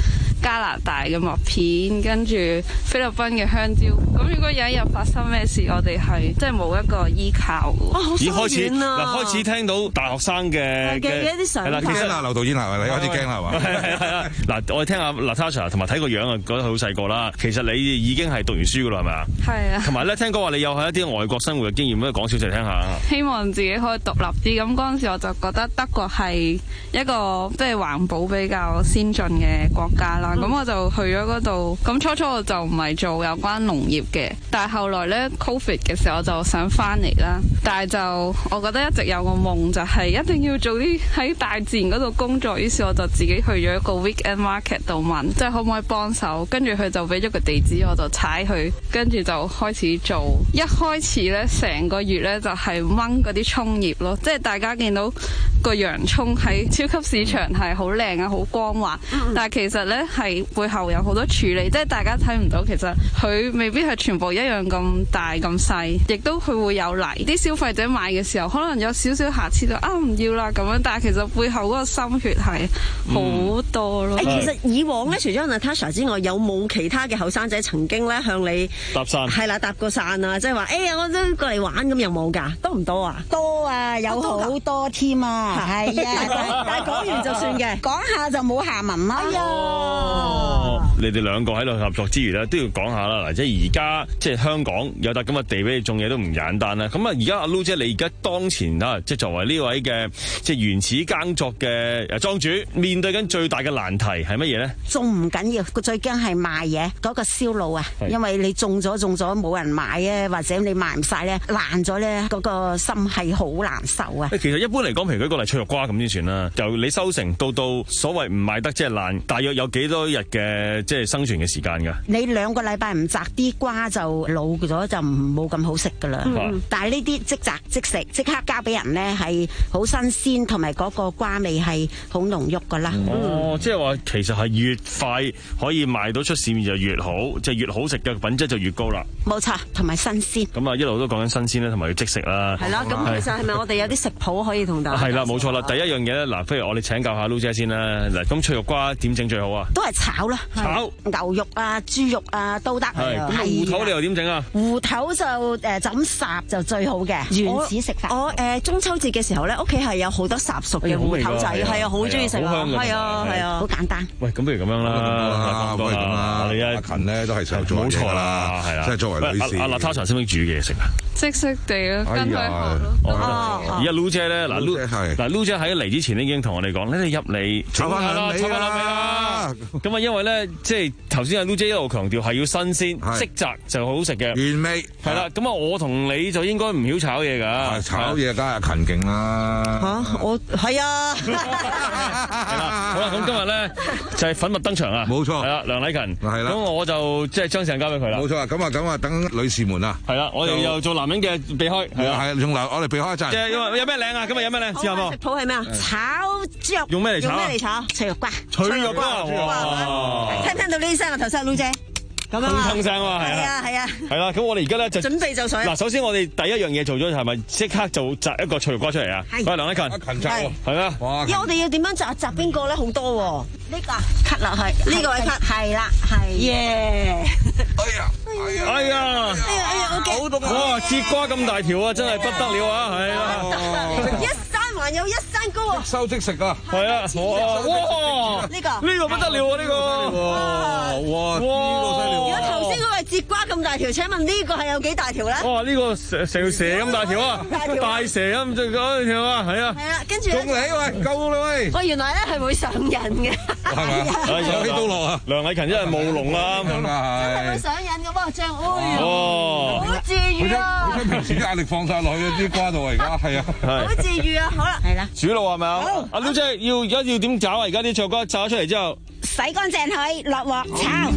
加拿大嘅麥片，跟住菲律賓嘅香蕉。咁如果有一日發生咩事，我哋係即係冇一個依靠嘅。 已經開始嗱，開始聽到大學生嘅嘅一啲想法。 驚啦，劉導演係咪？你開始驚啦係嘛？ 係係係啊！嗱，我哋聽下 Natasha 同埋睇個樣啊，覺得佢好細個啦。其實你已經係讀完書噶啦，係咪啊？ 係啊。同埋咧，聽講話你有喺一啲外國生活嘅經驗，可以講少少嚟聽下。 希望自己可以獨立啲。咁嗰陣時我就覺得德國係一個即係環保比較先進嘅國家啦。咁、嗯、我就去咗嗰度。咁初初我就唔係做有關農業嘅，但係後來咧 Covid 嘅時候我就想翻嚟啦。但係就我覺得一直有個夢，就係一定要做啲喺大自然嗰度工作。於是我就自己去咗一個 weekend market 度問，即係可唔可以幫手。跟住佢就俾咗個地址，我就踩去，跟住就開始做。一開始咧，成個月咧就係掹嗰啲蔥葉咯，即係大家見到個洋葱喺超級市場係好靚啊，好光滑，嗯、但係其實咧係背後有好多處理，即係大家睇唔到。其實佢未必係全部一樣咁大咁細，亦都佢會有泥。啲消費者買嘅時候，可能有少少瑕疵就啊唔要啦咁樣，但係其實背後嗰個心血係好多咯。 誒、嗯，其實以往咧，除咗 Natasha 之外，有冇其他嘅後生仔曾經咧向你搭訕？係啦，搭過訕啊，即係話誒呀，我都過嚟玩咁，有冇㗎？多唔多啊？ 多啊，有好多添啊，係啊， 但係講完就算嘅， 講下就冇下文啦。 哎呀！ 哦，你哋兩個喺度合作之餘咧，都要講下啦。嗱，即係而家即係香港有笪咁嘅地俾你種嘢都唔簡單啦。咁啊，而家阿 Loo 姐，你而家當前啊，即係作為呢位嘅即係原始耕作嘅誒莊主，面對緊最大嘅難題係乜嘢咧？ 種唔緊要，個最驚係賣嘢嗰個銷路啊。因為你種咗種咗冇人買啊，或者你賣唔晒咧，爛咗咧，嗰個心係好難受啊。 其實一般嚟講，譬如舉個例脆肉瓜咁先算啦。由你收成到到所謂唔賣得即係爛，大約有幾多日嘅即係生存嘅時間㗎？ 你兩個禮拜唔摘啲瓜就老咗，就冇咁好食㗎啦。嗯、但係呢啲即摘即食，即刻交俾人咧，係好新鮮，同埋嗰個瓜味係好濃郁㗎啦。 嗯、哦，即係話其實係越快可以賣到出市面就越好，即係越好食嘅品質就越高啦。 冇錯，同埋新鮮。 咁啊，一路都講緊新鮮啦，同埋要即食啦。 係啦，咁其實係咪我哋有啲食譜可以同大家？ 係啦，冇錯啦。第一樣嘢咧，嗱，不如我哋請教下 Loo 姐先啦。嗱，咁脆肉瓜點整最好啊？ 都係炒啦， 炒牛肉啊、豬肉啊都得。 係咁啊，芋頭你又點整啊？ 芋頭就誒就咁烚就最好嘅，原始食法。 我誒中秋節嘅時候咧，屋企係有好多烚熟嘅芋頭仔，係啊，好中意食啊，係啊，係啊， 好簡單。 喂，咁不如咁樣啦， 不如咁啦。 你阿勤咧都係想做冇錯啦，係啦，即係作為女士。 阿 Natasha 識唔識煮嘢食啊？ 識識地咯，跟佢學咯。 而家 Loo 姐咧，嗱 Loo 嗱 Loo 姐喺嚟之前已經同我哋講，你哋入嚟炒翻啦，炒翻啦。咁啊，因為咧，即係頭先阿 Loo 姐一路強調係要新鮮、即摘就好食嘅原味。 係啦，咁啊，我同你就應該唔曉炒嘢㗎。 炒嘢梗係勤勁啦。 嚇，我係啊。 係啦，好啦，咁今日咧就係粉墨登場啊！ 冇錯， 係啦，梁禮勤。 係啦。 咁我就即係將時間交俾佢啦。 冇錯啊！咁啊，咁啊，等女士們啊。 係啦，我哋又做男人嘅避開。係啊， 係用嗱，我哋避開一陣。 即係有有咩靚啊？今日有咩靚？試下噃。 食譜係咩啊？炒豬肉。 用咩嚟炒？ 用咩嚟炒？脆肉瓜。 脆肉瓜。哇！ 聽唔聽到呢啲聲啊？頭先阿 Loo 姐。咁啊！鏗鏗聲喎，係啊，係啊。 係啦，咁我哋而家咧就準備就水。 嗱，首先我哋第一樣嘢做咗係咪即刻就摘一個脆肉瓜出嚟啊？係。喂，梁禮勤。阿勤摘喎。 係啊。哇！ 因為我哋要點樣摘？摘邊個咧？好多喎。 呢個 cut 落去， 呢個位 cut。 係啦，係。 耶！ 哎呀！ 哎呀！哎呀！ 哎呀！好凍啊！哇！節瓜咁大條啊，真係不得了啊！係啊。 一山還有一山高啊！ 即收即食啊！ 係啊！哇！ 呢個呢個不得了啊！呢個哇哇！呢個犀利！ 如果頭先嗰個節瓜咁大條，請問呢個係有幾大條咧？ 哇！呢個成成條蛇咁大條啊！大蛇咁最嗰條啊！係啊！ 係啦，跟住恭喜喂，夠啦喂！ 喂，原來咧係會上癮嘅， 係咪？有啲都落啊！ 梁禮勤真係務農啦， 真係會上癮嘅喎，張哦，好治愈啊！ 佢將平時啲壓力放晒落去啲瓜度啊，而家係啊， 好治愈啊！好啦，係啦， 煮咯係咪啊？阿 Loo 姐要而家要點炒啊？而家啲脆肉瓜炒咗出嚟之後， 洗乾淨佢，落鑊炒。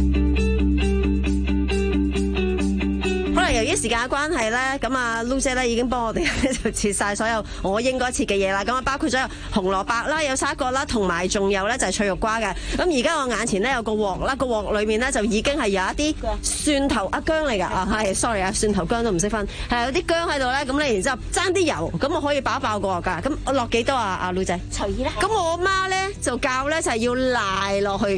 可能由於時間嘅關係咧，咁啊 Loo 姐咧已經幫我哋就切晒所有我應該切嘅嘢啦。咁啊包括咗有紅蘿蔔啦、有沙葛啦，同埋仲有咧就係脆肉瓜嘅。咁而家我眼前咧有個鑊啦，個鑊裏面咧就已經係有一啲蒜頭啊薑嚟㗎啊，係 sorry 啊，蒜頭薑都唔識分，係有啲薑喺度咧。咁你然之後爭啲油，咁我可以爆爆個鑊㗎。咁我落幾多啊？阿 Loo 姐隨意啦。咁我媽咧就教咧就係要賴落去嘅。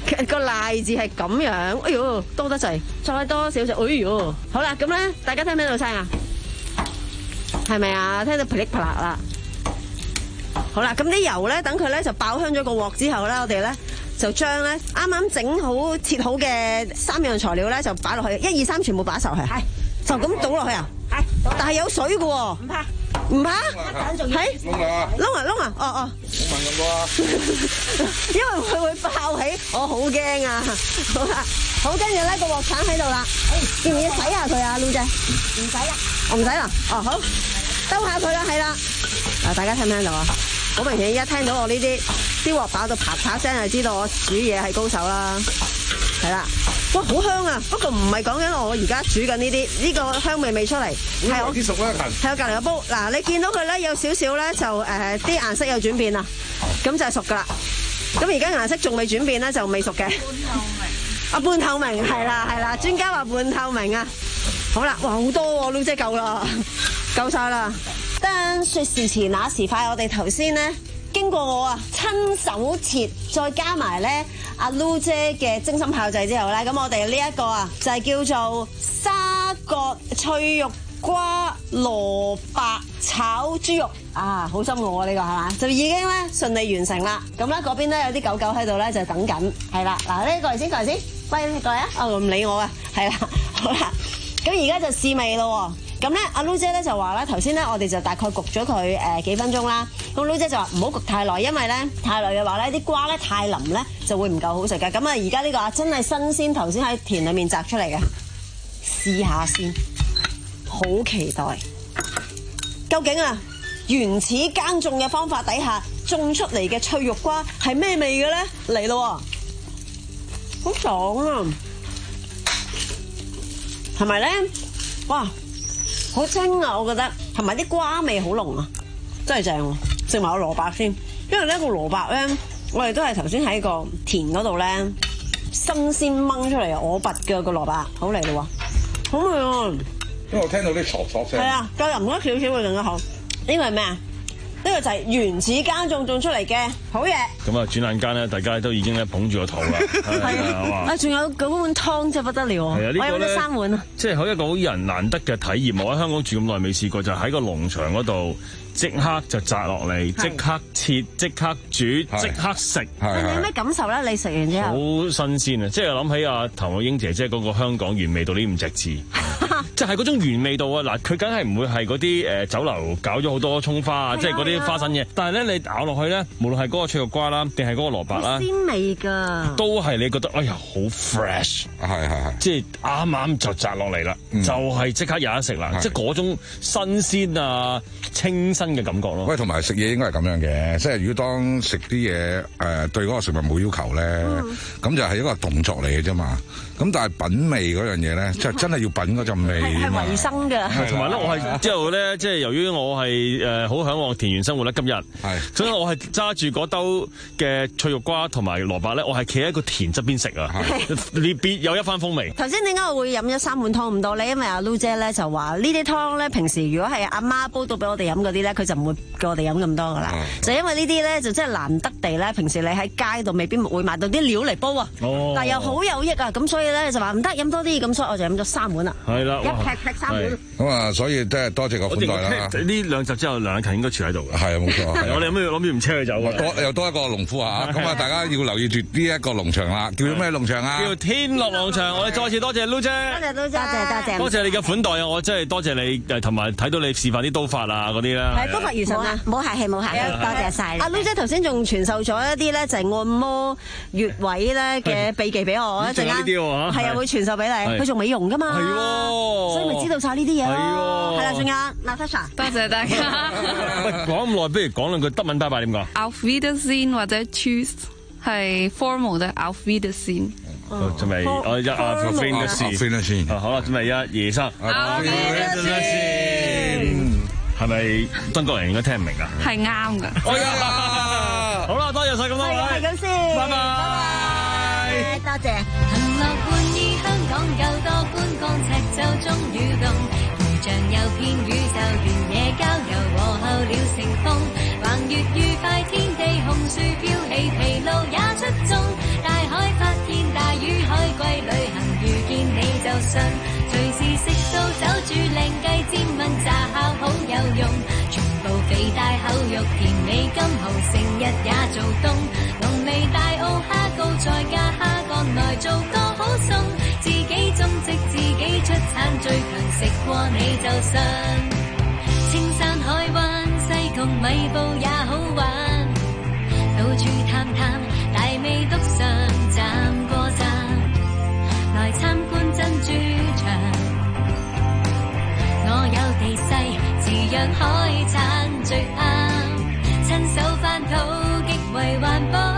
個賴字係咁樣，哎呦多得滯，再多少少，哎呦，好啦，咁咧大家聽唔聽到聲啊？係咪啊？聽到噼里啪啦啦。好啦，咁啲油咧，等佢咧就爆香咗個鑊之後咧，我哋咧就將咧啱啱整好切好嘅三樣材料咧就擺落去，一二三全部擺晒落去，係就咁倒落去啊？係，但係有水嘅喎，唔怕唔怕，係窿啊窿啊窿啊，哦哦， 冇問咁多啊， 因為佢會爆起，我好驚啊！好啦，好，跟住咧個鑊鏟喺度啦，要唔要洗下佢啊，Lu姐？唔使啦，我唔使啦，哦好，兜下佢啦，係啦，嗱大家聽唔聽到啊？好明顯，一聽到我呢啲啲鑊爆到啪啪聲，就知道我煮嘢係高手啦。係啦，哇，好香啊！不過唔係講緊我而家煮緊呢啲，呢個香味未出嚟，係我啲熟啦， 係我隔離個煲。嗱，你見到佢咧有少少咧就誒啲顏色有轉變啦，咁就係熟噶啦。咁而家顏色仲未轉變咧，就未熟嘅。半透明。啊，半透明係啦係啦，專家話半透明啊。好啦，哇，好多喎，Lu姐夠啦，夠晒啦。但說時遲那時快，我哋頭先咧經過我啊親手切，再加埋咧阿 Lu 姐嘅精心炮製之後咧，咁我哋呢一個啊就係叫做沙葛脆肉瓜蘿蔔炒豬肉啊，好深奧啊呢個係嘛？就已經咧順利完成啦。咁咧嗰邊咧有啲狗狗喺度咧就等緊，係啦，嗱呢個嚟先，過嚟先，喂你過嚟啊，哦唔理我啊，係啦，好啦，咁而家就試味咯。咁咧，阿 Lu 姐咧就話咧，頭先咧我哋就大概焗咗佢誒幾分鐘啦。咁 Lu 姐就話唔好焗太耐，因為咧太耐嘅話咧啲瓜咧太腍咧就會唔夠好食嘅。咁啊，而家呢個啊真係新鮮，頭先喺田裏面摘出嚟嘅，試下先，好期待。究竟啊原始耕種嘅方法底下種出嚟嘅脆肉瓜係咩味嘅咧？嚟咯，好爽啊！係咪咧？哇！好清啊，我覺得，同埋啲瓜味好濃啊，真係正喎！食埋個蘿蔔先，因為呢個蘿蔔咧，我哋都係頭先喺個田嗰度咧新鮮掹出嚟，我拔嘅個蘿蔔，好嚟咯喎，好味啊！ 因為我聽到啲嗦嗦聲。係啊，再淋多少少會更加好。呢個係咩啊？呢個就係原始耕種種出嚟嘅好嘢。咁啊，轉眼間咧，大家都已經咧捧住個肚啦。係啊，啊，仲有嗰碗湯真係不得了啊！係啊，呢個咧三碗啊，即係好一個好人難得嘅體驗。我喺香港住咁耐未試過，就喺個農場嗰度即刻就摘落嚟，即刻切，即刻煮，即刻食。你有咩感受咧？你食完之後好新鮮啊！即係諗起阿譚玉英姐姐嗰個香港原味道呢五隻字。即係嗰種原味道啊！嗱，佢梗係唔會係嗰啲誒酒樓搞咗好多葱花啊，即係嗰啲花生嘢。但係咧，你咬落去咧，無論係嗰個脆肉瓜啦，定係嗰個蘿蔔啦，鮮味㗎，都係你覺得哎呀好 fresh，係係係，即係啱啱就摘落嚟啦，就係即刻有得食啦，即係嗰種新鮮啊、清新嘅感覺咯。喂，同埋食嘢應該係咁樣嘅，即係如果當食啲嘢誒對嗰個食物冇要求咧，咁就係一個動作嚟嘅啫嘛。咁但係品味嗰樣嘢咧，即係真係要品嗰陣味。係維生嘅，同埋咧，我係之後咧，即係由於我係誒好嚮往田園生活咧，今日係，所以我係揸住嗰兜嘅脆肉瓜同埋蘿蔔咧，我係企喺個田側邊食啊，你別有一番風味。頭先點解我會飲咗三碗湯咁多咧？因為阿 Lu 姐咧就話呢啲湯咧，平時如果係阿媽煲到俾我哋飲嗰啲咧，佢就唔會叫我哋飲咁多噶啦。就因為呢啲咧，就真係難得地咧，平時你喺街度未必會買到啲料嚟煲啊，但係又好有益啊，咁所以咧就話唔得飲多啲，咁所以我就飲咗三碗啦。係啦。劈劈三碗咁啊，所以即係多謝個款待啦。呢兩集之後，梁啟勤應該住喺度嘅。係啊，冇錯。我哋有咩諗住唔車佢走啊？多又多一個農夫啊！咁啊，大家要留意住呢一個農場啦。叫咩農場啊？叫天樂農場。我哋再次多謝 Lu 姐。多謝 Lu 姐，多謝多謝。多謝你嘅款待啊！我真係多謝你誒，同埋睇到你示範啲刀法啊嗰啲啦。係刀法如神啊！冇客氣冇客氣，多謝晒。阿 Lu 姐頭先仲傳授咗一啲咧，就係按摩穴位咧嘅秘技俾我。一陣間係啊，會傳授俾你。佢做美容㗎嘛。係喎。所以咪知道晒呢啲嘢咯。係喎。係啦，仲有 Natasha。多謝大家。喂，講咁耐，不如講兩句德文拜拜點講 ？Auf Wiedersehen 或者 Tschüss 係 formal 嘅 Auf Wiedersehen。準備我一 Auf Wiedersehen。好啦，準備一、二、三。Auf Wiedersehen。係咪中國人應該聽唔明啊？係啱㗎。哎呀！好啦，多謝晒咁多位。係咁先。拜拜。拜拜。多謝。行樂冠於香港，又多觀光赤洲終於動，圖像有片宇宙，原野郊遊和候鳥成風，橫越愉快天地，紅樹飄起，疲勞也出眾，大海發炆炸烤好有用，全部肥大口肉甜美金蠔，成日也做冬。濃味大澳蝦膏再加蝦乾來做個好餸，自己種植自己出產最強，食過你就信。青山海灣西貢米埔也好玩，到處探探大味督上站過站，來參觀珍珠場。我有地勢，自養海產最啱，親手翻土極為環保，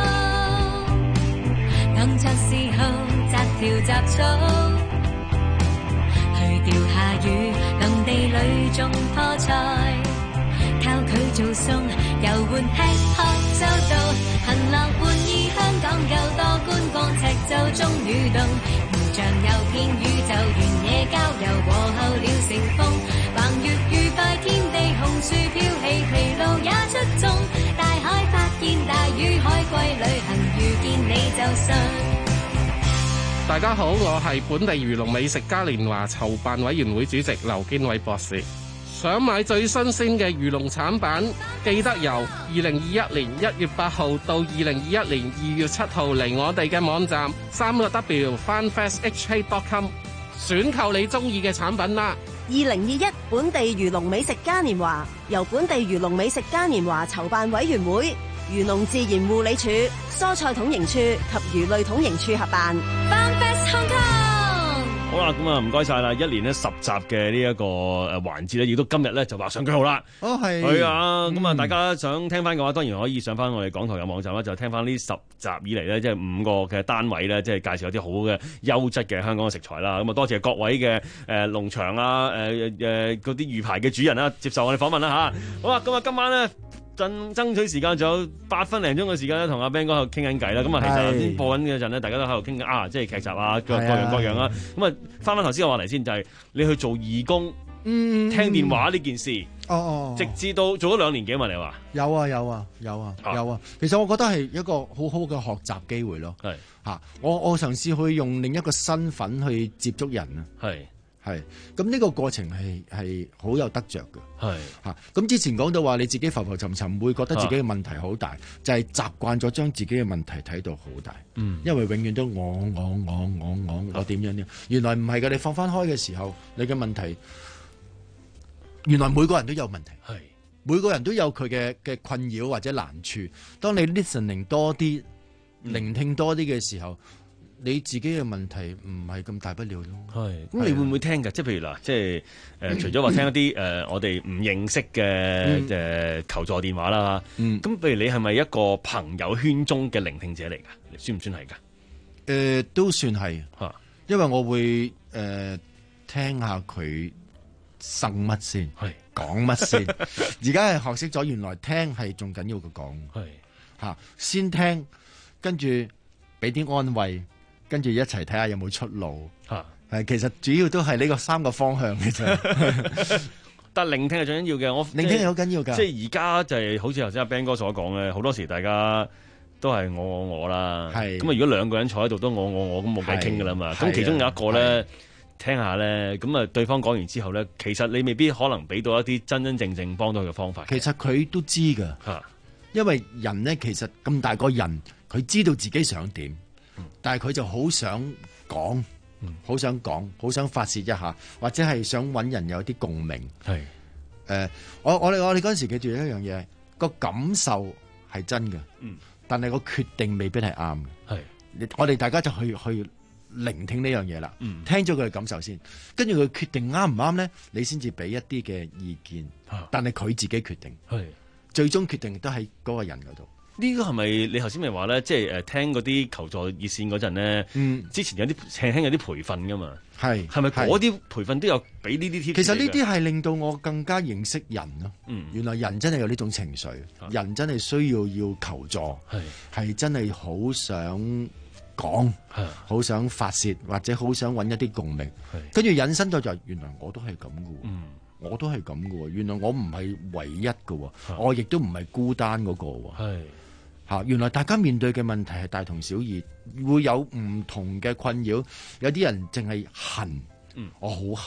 動作嗜好摘條雜草，去釣下魚，農地裏種棵菜，靠佢做餸，遊玩吃喝周到，行樂玩意香港夠多觀光，赤洲中雨洞，湖像有片宇宙，原野郊遊和候鳥成風，橫越愉快天地，紅樹飄起，疲勞也出眾，大海發現大魚海龜旅行，遇見你就信。 大家好，我係本地漁農美食嘉年華籌辦委員會主席劉堅偉博士。想買最新鮮嘅漁農產品，記得由二零二一年一月八號到二零二一年二月七號嚟我哋嘅網站三個 W farmfest h k dot com 選購你中意嘅產品啦。 二零二一本地漁農美食嘉年華由本地漁農美食嘉年華籌辦委員會、漁農自然護理署、蔬菜統營處及魚類統營處合辦。Farmfest Hong Kong。 好啦，咁啊唔該晒啦！一連呢十集嘅呢一個誒環節咧，亦都今日咧就畫上句號啦。 哦，係。 係啊，咁啊、嗯，大家想聽翻嘅話，當然可以上翻我哋港台嘅網站啦，就聽翻呢十集以嚟咧，即係五個嘅單位咧，即係介紹有啲好嘅優質嘅香港嘅食材啦。咁啊，多謝各位嘅誒農場啊，誒誒嗰啲魚排嘅主人啦，接受我哋訪問啦吓。好啦，咁啊今晚咧。爭爭取時間，仲有八分零鐘嘅時間咧，同阿 Ben 哥喺度傾緊偈啦。咁啊，其實頭先播緊嘅陣咧，大家都喺度傾緊啊，即係劇集啊，各各樣各樣啦。咁啊，翻翻頭先嘅話題先，就係、是、你去做義工，嗯，聽電話呢件事，哦哦，直至到做咗兩年幾嘛，你話？ 有啊有啊有啊有啊。其實我覺得係一個好好嘅學習機會咯。係嚇，我我嘗試去用另一個身份去接觸人啊。係。係，咁呢個過程係係好有得着嘅。係嚇，咁之前講到話你自己浮浮沉沉，會覺得自己嘅問題好大，就係習慣咗將自己嘅問題睇到好大。嗯，因為永遠都我我我我我我點樣呢？原來唔係㗎，你放翻開嘅時候，你嘅問題原來每個人都有問題。係，每個人都有佢嘅嘅困擾或者難處。當你 listening 多啲，聆聽多啲嘅時候。你自己嘅問題唔係咁大不了咯。係， 咁你會唔會聽㗎？即係譬如嗱，即係誒、呃，除咗話聽一啲誒、呃，我哋唔認識嘅誒、呃、求助電話啦。嗯。咁譬如你係咪一個朋友圈中嘅聆聽者嚟㗎？你算唔算係㗎？誒、 呃，都算係嚇，因為我會誒、呃、聽下佢生乜先，係講乜先。而家係學識咗，原來聽係仲緊要過講。係嚇，先聽，跟住俾啲安慰。跟住一齊睇下有冇出路嚇，係其實主要都係呢個三個方向嘅啫。 但聆聽係最緊要嘅，我聆聽係好緊要㗎。 即係而家就係好似頭先阿 Ben 哥所講咧，好多時大家都係我我我啦。係咁啊！如果兩個人坐喺度都我我我咁冇偈傾㗎啦嘛。咁其中有一個咧聽下咧，咁啊對方講完之後咧，其實你未必可能俾到一啲真真正正幫到佢嘅方法。 其實佢都知㗎嚇，因為人咧其實咁大個人，佢知道自己想點。但係佢就好想講，好想講，好想發泄一下，或者係想搵人有啲共鳴。係，誒、呃，我我哋我哋嗰陣時記住一樣嘢，個感受係真嘅，嗯，但係個決定未必係啱嘅。係，我哋大家就去去聆聽呢樣嘢啦，嗯，聽咗佢嘅感受先，跟住佢決定啱唔啱咧，你先至俾一啲嘅意見，啊、但係佢自己決定，係，最終決定都喺嗰個人嗰度。 呢個係咪你頭先咪話咧？即係誒聽嗰啲求助熱線嗰陣咧，嗯，之前有啲輕輕有啲培訓噶嘛，係係咪嗰啲培訓都有俾呢啲貼？ 其實呢啲係令到我更加認識人咯。嗯，原來人真係有呢種情緒，啊、人真係需要要求助，係係真係好想講，好想發泄，或者好想揾一啲共鳴，跟住引申到就係原來我都係咁噶。嗯。我都係咁嘅喎，原來我唔係唯一嘅喎，我亦都唔係孤單嗰個喎。係嚇，原來大家面對嘅問題係大同小異，會有唔同嘅困擾。有啲人淨係恨，嗯、我好恨，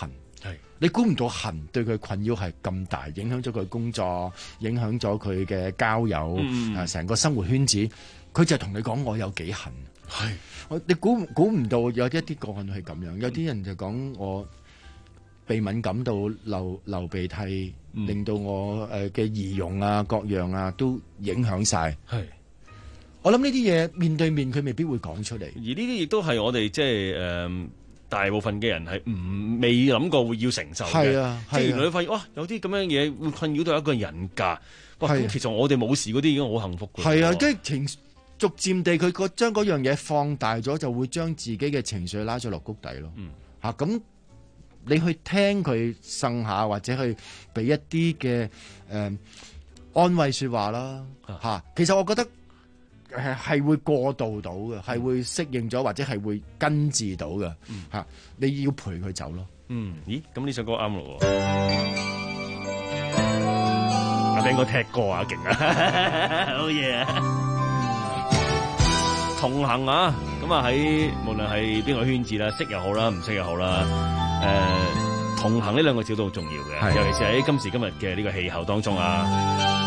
你估唔到恨對佢困擾係咁大，影響咗佢工作，影響咗佢嘅交友， 嗯啊成個生活圈子，佢就同你講我有幾恨。 係， 我你估估唔到有一啲個案係咁樣，有啲人就講我鼻敏感到流流鼻涕， 嗯、 令到我誒嘅儀容啊各樣啊都影響晒。 係。 我諗呢啲嘢面對面佢未必會講出嚟， 而呢啲亦都係我哋即係誒大部分嘅人係唔未諗過會要承受嘅。 係啊， 即係原來你發現哇，有啲咁樣嘢會困擾到一個人格。哇，咁其實我哋冇事嗰啲已經好幸福㗎。 係啊，跟住情逐漸地佢個將嗰樣嘢放大咗，就會將自己嘅情緒拉咗落谷底咯。 嗯， 嚇咁、啊、你去聽佢呻下，或者去俾一啲嘅誒安慰説話啦。嚇、啊，其實我覺得。係係會過渡到嘅，係會適應咗，或者係會根治到嘅。嚇、嗯，你要陪佢走咯。 嗯，咦？咁呢首歌啱咯喎。阿 Ben 哥踢歌啊，勁啊，好嘢啊！同行啊，咁啊喺無論係邊個圈子啦，識又好啦，唔識又好啦，誒、呃，同行呢兩個字都好重要嘅，尤其是喺今時今日嘅呢個氣候當中啊。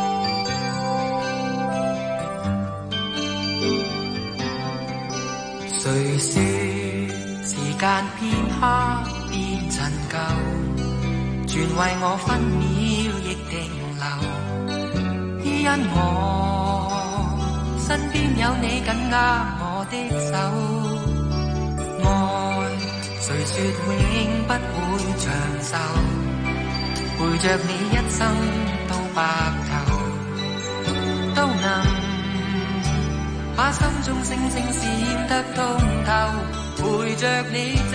誰說時間片刻變陳舊，全為我分秒亦停留，因我身邊有你緊握我的手，愛誰說永不會長壽，陪着你一生到白頭，都能把心中星星閃得通透，陪着你走，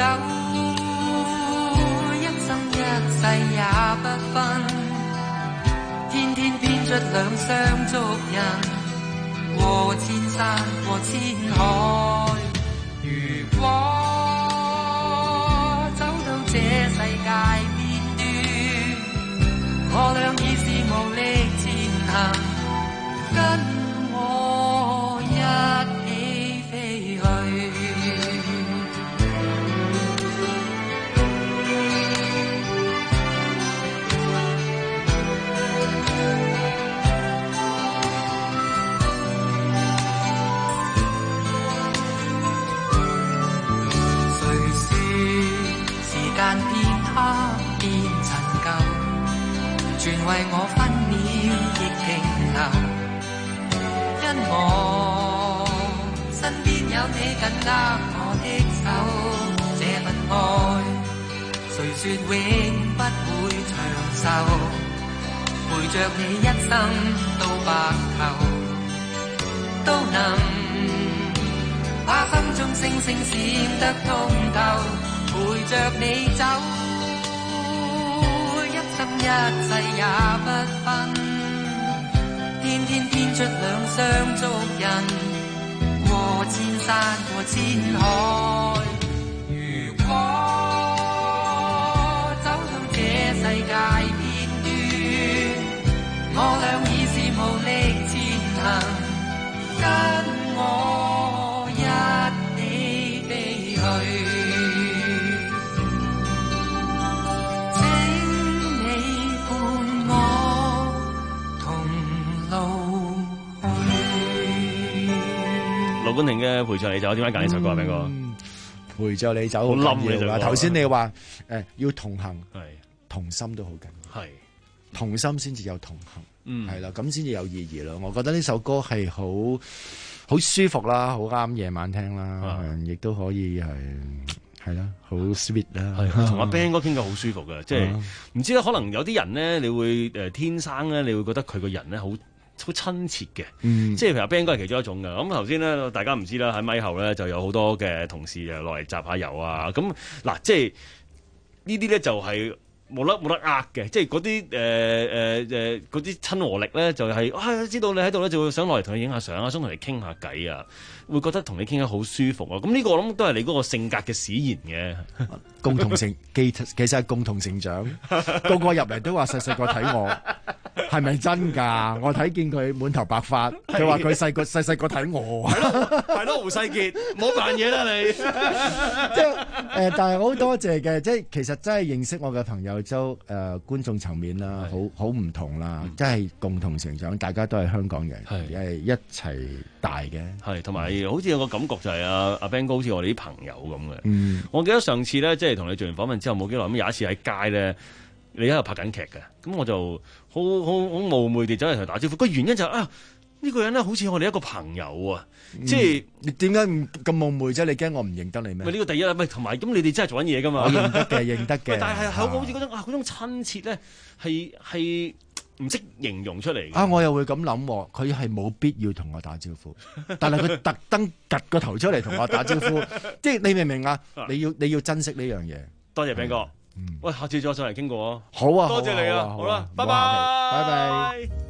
一生一世也不分，天天編出兩雙足印，過千山過千海。如果走到這世界邊端，我倆已是無力前行，跟我一起飛去。誰說時間片刻變陳舊，全為我分秒亦停留。因我身邊有你緊握我的手，這份愛誰說永不會長壽，陪着你一生到白頭，都能把心中星星閃得通透，陪着你走，一生一世也不分，天天編出兩雙足印，過千山過千海。如果走到這世界邊端，我倆已是無力前行，跟我一起飛去。請你伴我同路去。 盧冠廷嘅陪着你走，點解揀呢首歌啊？邊個？ 陪着你走好緊要啊！頭先你話誒要同行，係同心都好緊要， 係同心先至有同行， 嗯係啦，咁先至有意義咯。我覺得呢首歌係好好舒服啦，好啱夜晚聽啦，亦都可以係係啦，好 sweet 啦。 同阿 Ben 哥傾偈好舒服嘅，即係唔知咧，可能有啲人咧，你會誒天生咧，你會覺得佢個人咧好好親切嘅， 嗯、 即係譬如阿 Ben 哥係其中一種嘅。咁頭先咧，大家唔知啦，喺咪後咧就有好多嘅同事誒落嚟集下郵啊。咁嗱，即係呢啲咧就係冇得冇得呃嘅，即係嗰啲誒誒誒嗰啲親和力咧，就係、是、啊知道你喺度咧，就會想落嚟同你影下相啊，想同你傾下偈啊，會覺得同你傾得好舒服啊。咁呢個我諗都係你嗰個性格嘅使然嘅， 共同成其其實係共同成長，個個入嚟都話細細個睇我。係咪真㗎？我睇見佢滿頭白髮，佢話佢細個細細個睇我。 係咯，係咯，胡世傑，唔好扮嘢啦你。 即係誒、呃，但係好多謝嘅，即係其實真係認識我嘅朋友都誒、呃、觀眾層面啦，好好唔同啦，嗯、真係共同成長，大家都係香港人，係一齊大嘅。係同埋好似有個感覺就係阿阿 Ben 哥好似我哋啲朋友咁嘅。嗯，我記得上次咧，即係同你做完訪問之後冇幾耐，咁有一次喺街咧。你喺度拍緊劇嘅，咁我就好好好冒昧地走嚟同佢打招呼。個原因就係、啊，呢、呢個人咧好似我哋一個朋友啊，嗯、即係你點解唔咁冒昧啫？你驚我唔認得你咩？咪呢個第一啦，咪同埋咁你哋真係做緊嘢噶嘛？我認得嘅，認得嘅。但係係好似嗰種啊嗰種親切咧，係係唔識形容出嚟。啊，我又會咁諗，佢係冇必要同我打招呼，但係佢特登趌個頭出嚟同我打招呼，即係你明唔明啊？你要你要珍惜呢樣嘢。多謝炳哥。喂，下次再上嚟傾過啊！好啊，多謝你啊，好啦，拜拜，拜拜。